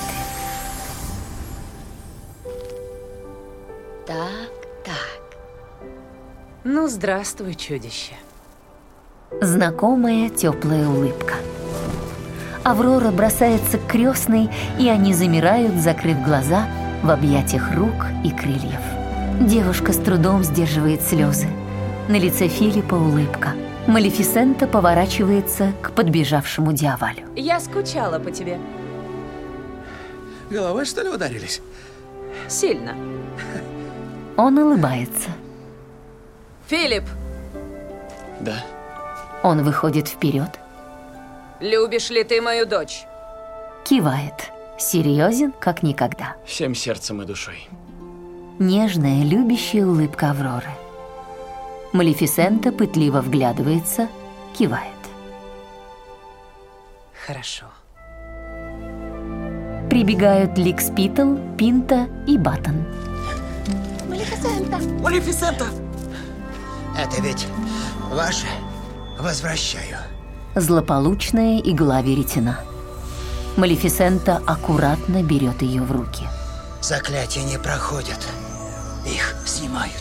Так, так. Ну, здравствуй, чудище. Знакомая теплая улыбка. Аврора бросается к крестной, и они замирают, закрыв глаза в объятиях рук и крыльев. Девушка с трудом сдерживает слезы. На лице Филиппа улыбка. Малефисента поворачивается к подбежавшему дьяволю. Я скучала по тебе. Головой, что ли, ударились? Сильно. Он улыбается. Филипп! Да. Он выходит вперед. Любишь ли ты мою дочь? Кивает. Серьезен, как никогда. Всем сердцем и душой. Нежная, любящая улыбка Авроры. Малефисента пытливо вглядывается, кивает. Хорошо. Прибегают Ликс Питл, Пинта и Баттон. Малефисента! Малефисента! Это ведь ваше? Возвращаю. Злополучная игла веретена. Малефисента аккуратно берет ее в руки. Заклятия не проходят. Их снимают.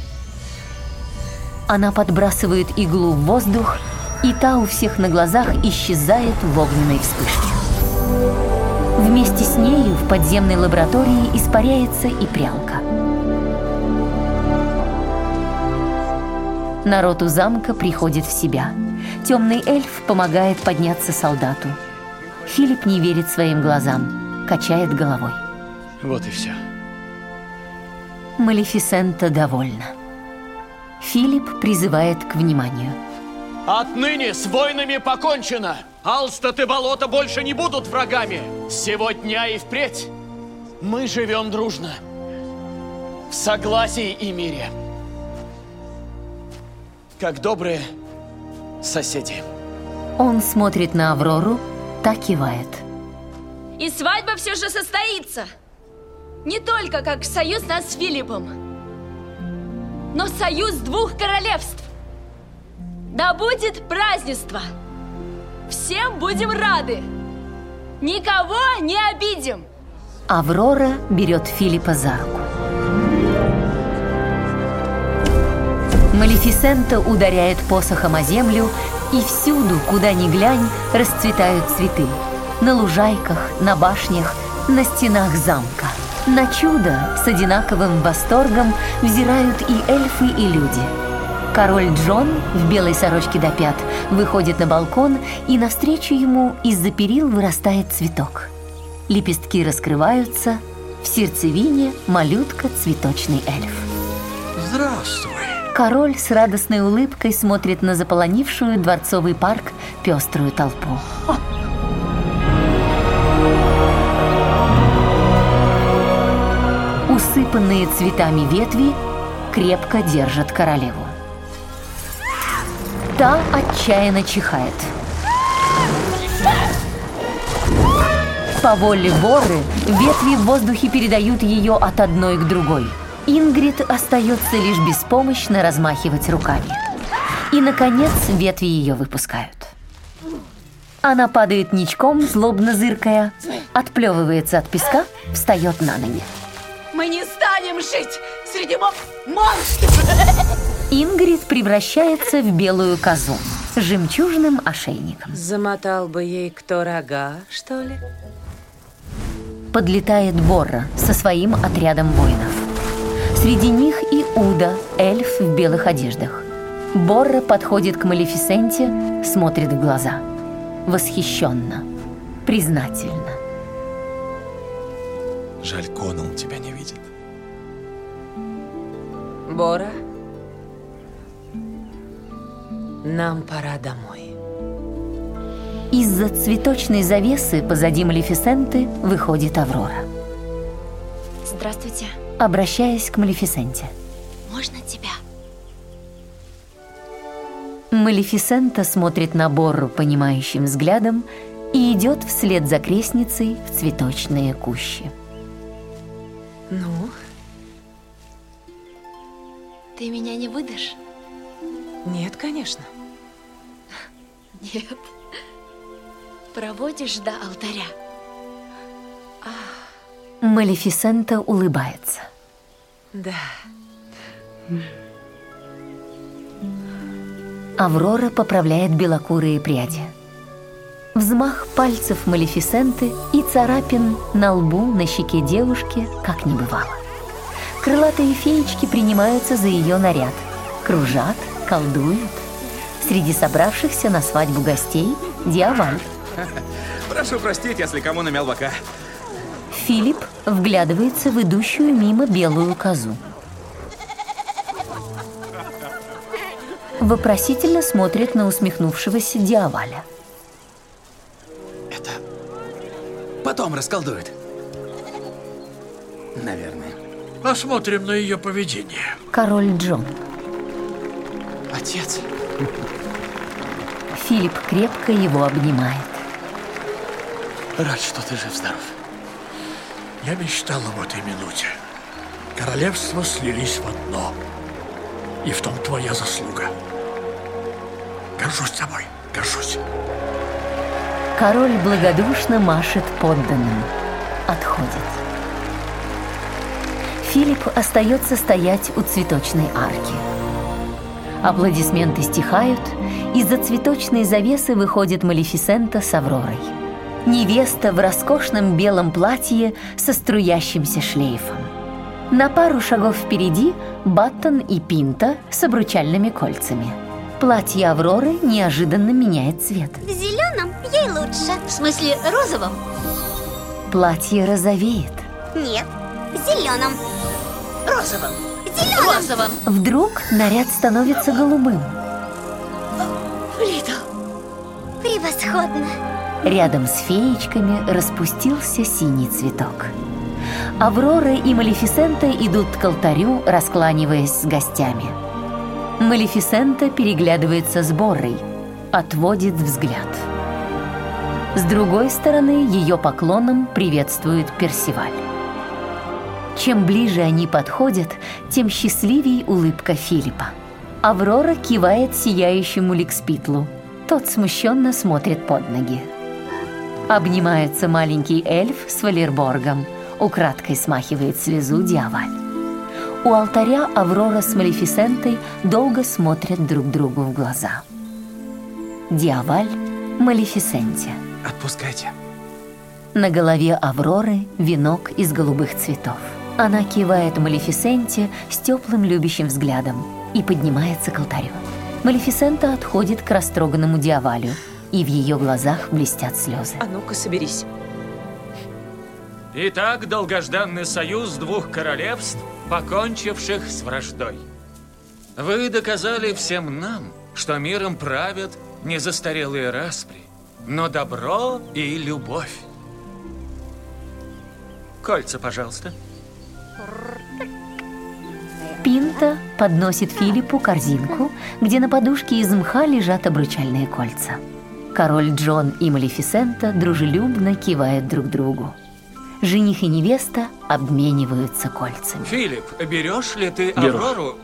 Она подбрасывает иглу в воздух, и та у всех на глазах исчезает в огненной вспышке. Вместе с нею в подземной лаборатории испаряется и прялка. Народ у замка приходит в себя. Темный эльф помогает подняться солдату. Филипп не верит своим глазам, качает головой. Вот и все. Малефисента довольна. Филипп призывает к вниманию. Отныне с войнами покончено! Алстед и болото больше не будут врагами! С сего дня и впредь мы живем дружно, в согласии и мире, как добрые соседи. Он смотрит на Аврору, та кивает. И свадьба все же состоится. Не только как союз нас с Филиппом, но союз двух королевств. Да будет празднество. Всем будем рады. Никого не обидим. Аврора берет Филиппа за руку. Малефисента ударяет посохом о землю, и всюду, куда ни глянь, расцветают цветы. На лужайках, на башнях, на стенах замка. На чудо с одинаковым восторгом взирают и эльфы, и люди. Король Джон в белой сорочке до пят выходит на балкон, и навстречу ему из-за перил вырастает цветок. Лепестки раскрываются, в сердцевине малютка цветочный эльф. Здравствуй. Король с радостной улыбкой смотрит на заполонившую дворцовый парк пеструю толпу. Усыпанные цветами ветви крепко держат королеву. Та отчаянно чихает. По воле Воры ветви в воздухе передают ее от одной к другой. Ингрид остается лишь беспомощно размахивать руками. И, наконец, ветви ее выпускают. Она падает ничком, злобно зыркая, отплевывается от песка, встает на ноги. Мы не станем жить среди мо монстров! Ингрид превращается в белую козу с жемчужным ошейником. Замотал бы ей кто рога, что ли? Подлетает Борра со своим отрядом воинов. Среди них и Уда, эльф в белых одеждах. Борра подходит к Малефисенте, смотрит в глаза. Восхищенно, признательно. Жаль, Конал тебя не видит. Бора, нам пора домой. Из-за цветочной завесы позади Малефисенты выходит Аврора. Здравствуйте. Обращаясь к Малефисенте. Можно тебя? Малефисента смотрит на Борру понимающим взглядом и идет вслед за крестницей в цветочные кущи. Ну? Ты меня не выдашь? Нет, конечно. Нет. Проводишь до алтаря. Малефисента улыбается. Да. Аврора поправляет белокурые пряди. Взмах пальцев Малефисенты и царапин на лбу, на щеке девушки, как не бывало. Крылатые феечки принимаются за ее наряд. Кружат, колдуют. Среди собравшихся на свадьбу гостей Диаваль. Прошу простить, если кому намял бока. Филипп вглядывается в идущую мимо белую козу. Вопросительно смотрит на усмехнувшегося Диаваля. Это потом расколдует. Наверное. Посмотрим на ее поведение. Король Джон. Отец. Филипп крепко его обнимает. Рад, что ты жив-здоров. Я мечтал об этой минуте. Королевства слились в одно. И в том твоя заслуга. Горжусь тобой, горжусь. Король благодушно машет подданным. Отходит. Филипп остается стоять у цветочной арки. Аплодисменты стихают, из-за цветочной завесы выходит Малефисента с Авророй. Невеста в роскошном белом платье со струящимся шлейфом. На пару шагов впереди Баттон и Пинта с обручальными кольцами. Платье Авроры неожиданно меняет цвет. В зеленом ей лучше. В смысле, розовом? Платье розовеет. Нет, в зеленом. Розовом. Зеленом. Розовом. Вдруг наряд становится голубым. Литл. Превосходно. Рядом с феечками распустился синий цветок. Аврора и Малефисента идут к алтарю, раскланиваясь с гостями. Малефисента переглядывается с Боррой, отводит взгляд. С другой стороны ее поклоном приветствует Персиваль. Чем ближе они подходят, тем счастливей улыбка Филиппа. Аврора кивает сияющему Ликспитлу. Тот смущенно смотрит под ноги. Обнимается маленький эльф с Валерборгом. Украдкой смахивает слезу Диаваль. У алтаря Аврора с Малефисентой долго смотрят друг другу в глаза. Диаваль Малефисенте. Отпускайте. На голове Авроры венок из голубых цветов. Она кивает Малефисенте с теплым любящим взглядом и поднимается к алтарю. Малефисента отходит к растроганному Диавалю, и в ее глазах блестят слезы. А ну-ка, соберись. Итак, долгожданный союз двух королевств, покончивших с враждой. Вы доказали всем нам, что миром правят не застарелые распри, но добро и любовь. Кольца, пожалуйста. Пинта подносит Филиппу корзинку, где на подушке из мха лежат обручальные кольца. Король Джон и Малефисента дружелюбно кивают друг другу. Жених и невеста обмениваются кольцами. Филипп, берешь ли ты Беру. Аврору?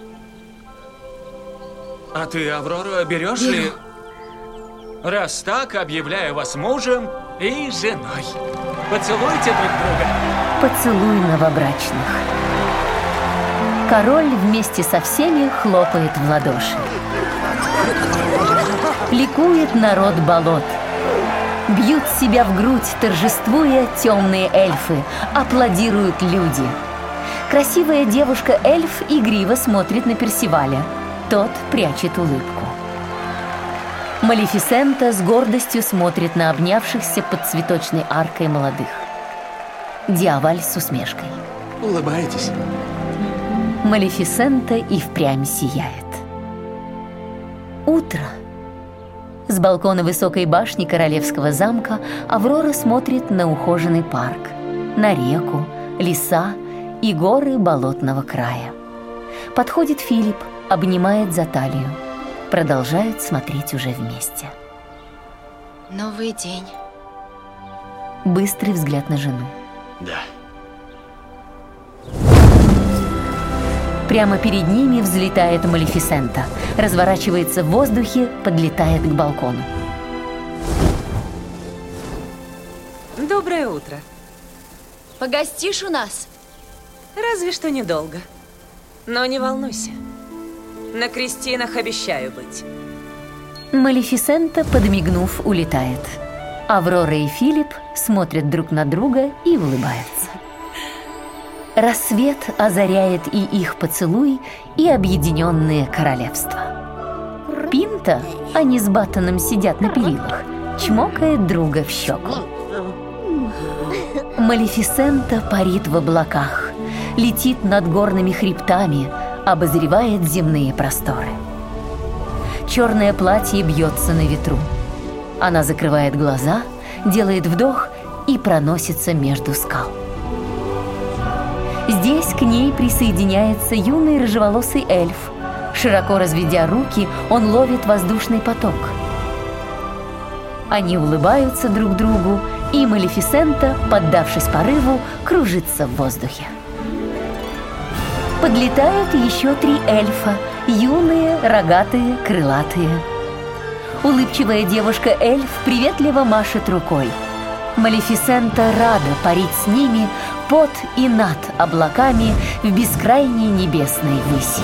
А ты, Аврора, берешь Беру. ли? Раз так, объявляю вас мужем и женой. Поцелуйте друг друга. Поцелуй новобрачных. Король вместе со всеми хлопает в ладоши. Ликует народ болот. Бьют себя в грудь, торжествуя темные эльфы. Аплодируют люди. Красивая девушка-эльф игриво смотрит на Персиваля. Тот прячет улыбку. Малефисента с гордостью смотрит на обнявшихся под цветочной аркой молодых. Диаваль с усмешкой. Улыбаетесь? Малефисента и впрямь сияет. Утро. С балкона высокой башни королевского замка Аврора смотрит на ухоженный парк, на реку, леса и горы болотного края. Подходит Филипп, обнимает за талию. Продолжают смотреть уже вместе. Новый день. Быстрый взгляд на жену. Да. Прямо перед ними взлетает Малефисента, разворачивается в воздухе, подлетает к балкону. утро. Погостишь у нас? Разве что недолго. Но не волнуйся. На крестинах обещаю быть. Малефисента, подмигнув, улетает. Аврора и Филипп смотрят друг на друга и улыбаются. Рассвет озаряет и их поцелуй, и объединенные королевства. Пинта, они с Баттоном сидят на перилах, чмокает друга в щеку. Малефисента парит в облаках, летит над горными хребтами, обозревает земные просторы. Черное платье бьется на ветру. Она закрывает глаза, делает вдох и проносится между скал. Здесь к ней присоединяется юный рыжеволосый эльф. Широко разведя руки, он ловит воздушный поток. Они улыбаются друг другу, и Малефисента, поддавшись порыву, кружится в воздухе. Подлетают еще три эльфа, юные, рогатые, крылатые. Улыбчивая девушка-эльф приветливо машет рукой. Малефисента рада парить с ними под и над облаками в бескрайней небесной выси.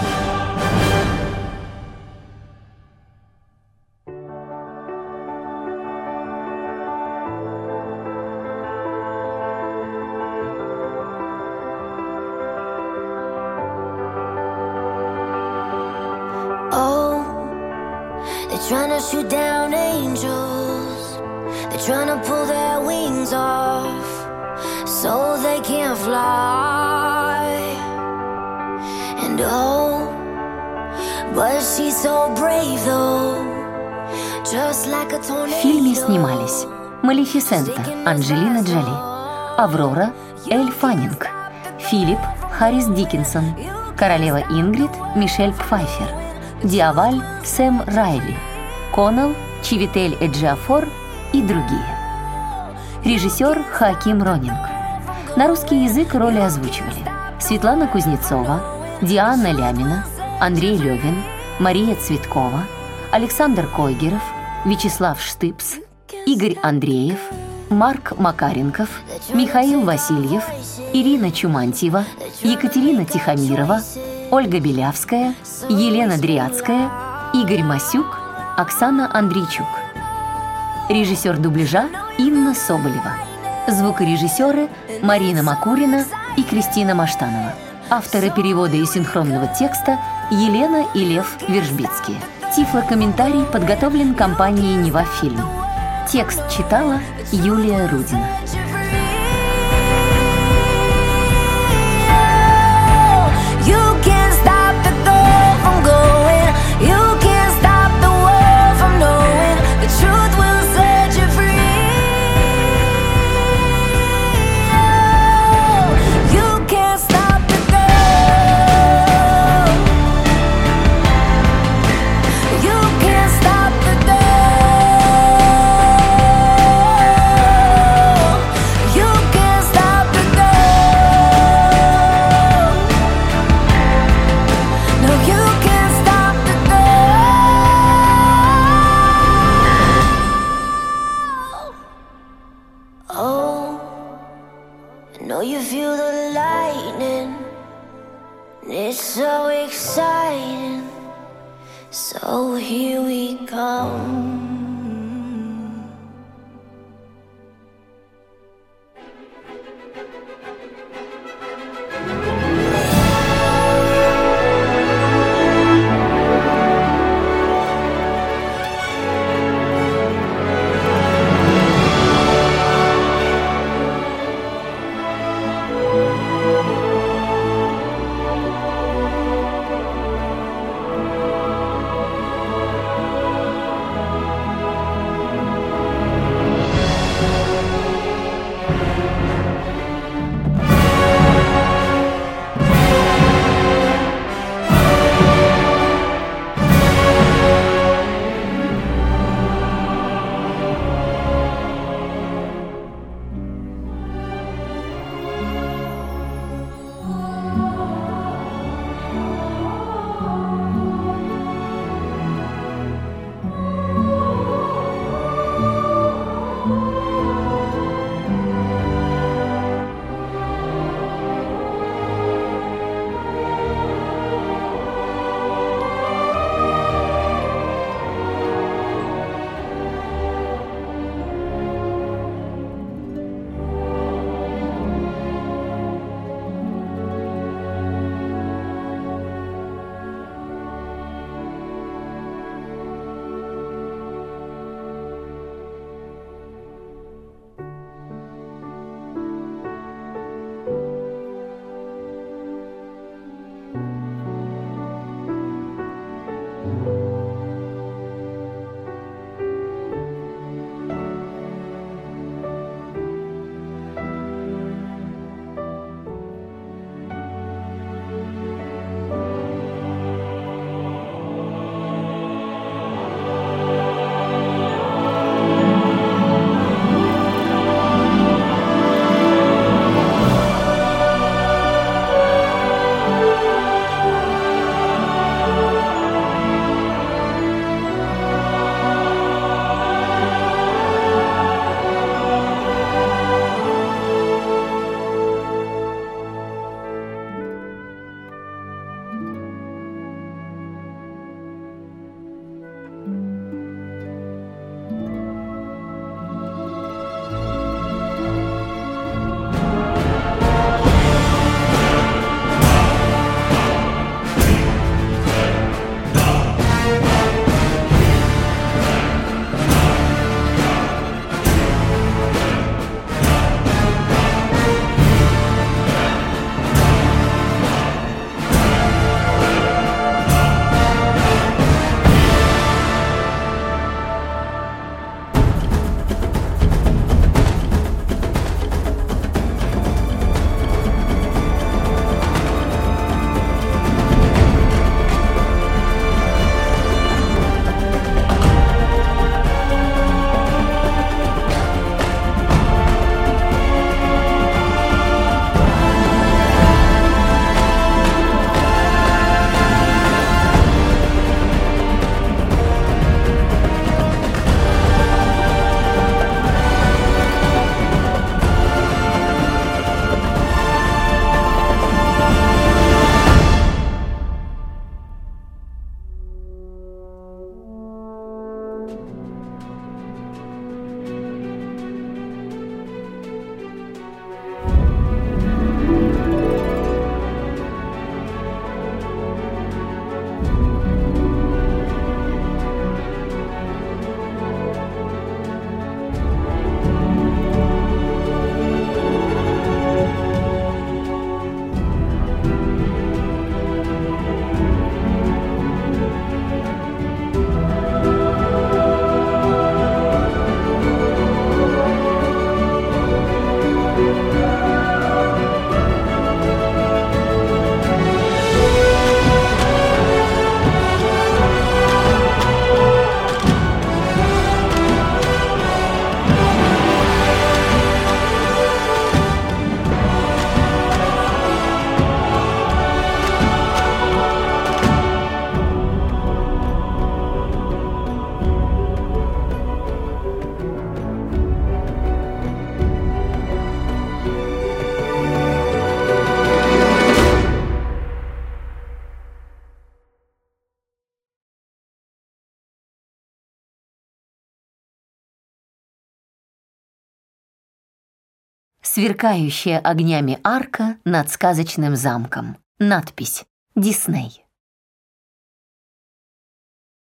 Trying to shoot down angels, they're trying to pull their wings off so they can't fly. And oh, but she's so brave though, just like a tornado. В фильме снимались Малефисента Анджелина Джоли, Аврора Elle Фаннинг, Филипп Харрис Диккинсон, королева Ингрид Мишель Пфайффер, Диаваль Сэм Райли, Конал Чивитель Эджиафор и другие. Режиссер Хоаким Ронинг. На русский язык роли озвучивали Светлана Кузнецова, Диана Лямина, Андрей Левин, Мария Цветкова, Александр Койгеров, Вячеслав Штыпс, Игорь Андреев, Марк Макаренков, Михаил Васильев, Ирина Чумантьева, Екатерина Тихомирова, Ольга Белявская, Елена Дриадская, Игорь Масюк, Оксана Андрейчук. Режиссер дубляжа Инна Соболева. Звукорежиссеры Марина Макурина и Кристина Маштанова. Авторы перевода и синхронного текста Елена и Лев Вержбицкие. Тифлокомментарий подготовлен компанией «Нева Фильм». Текст читала Юлия Рудина. It's so exciting, so here we come. Сверкающая огнями арка над сказочным замком. Надпись «Дисней».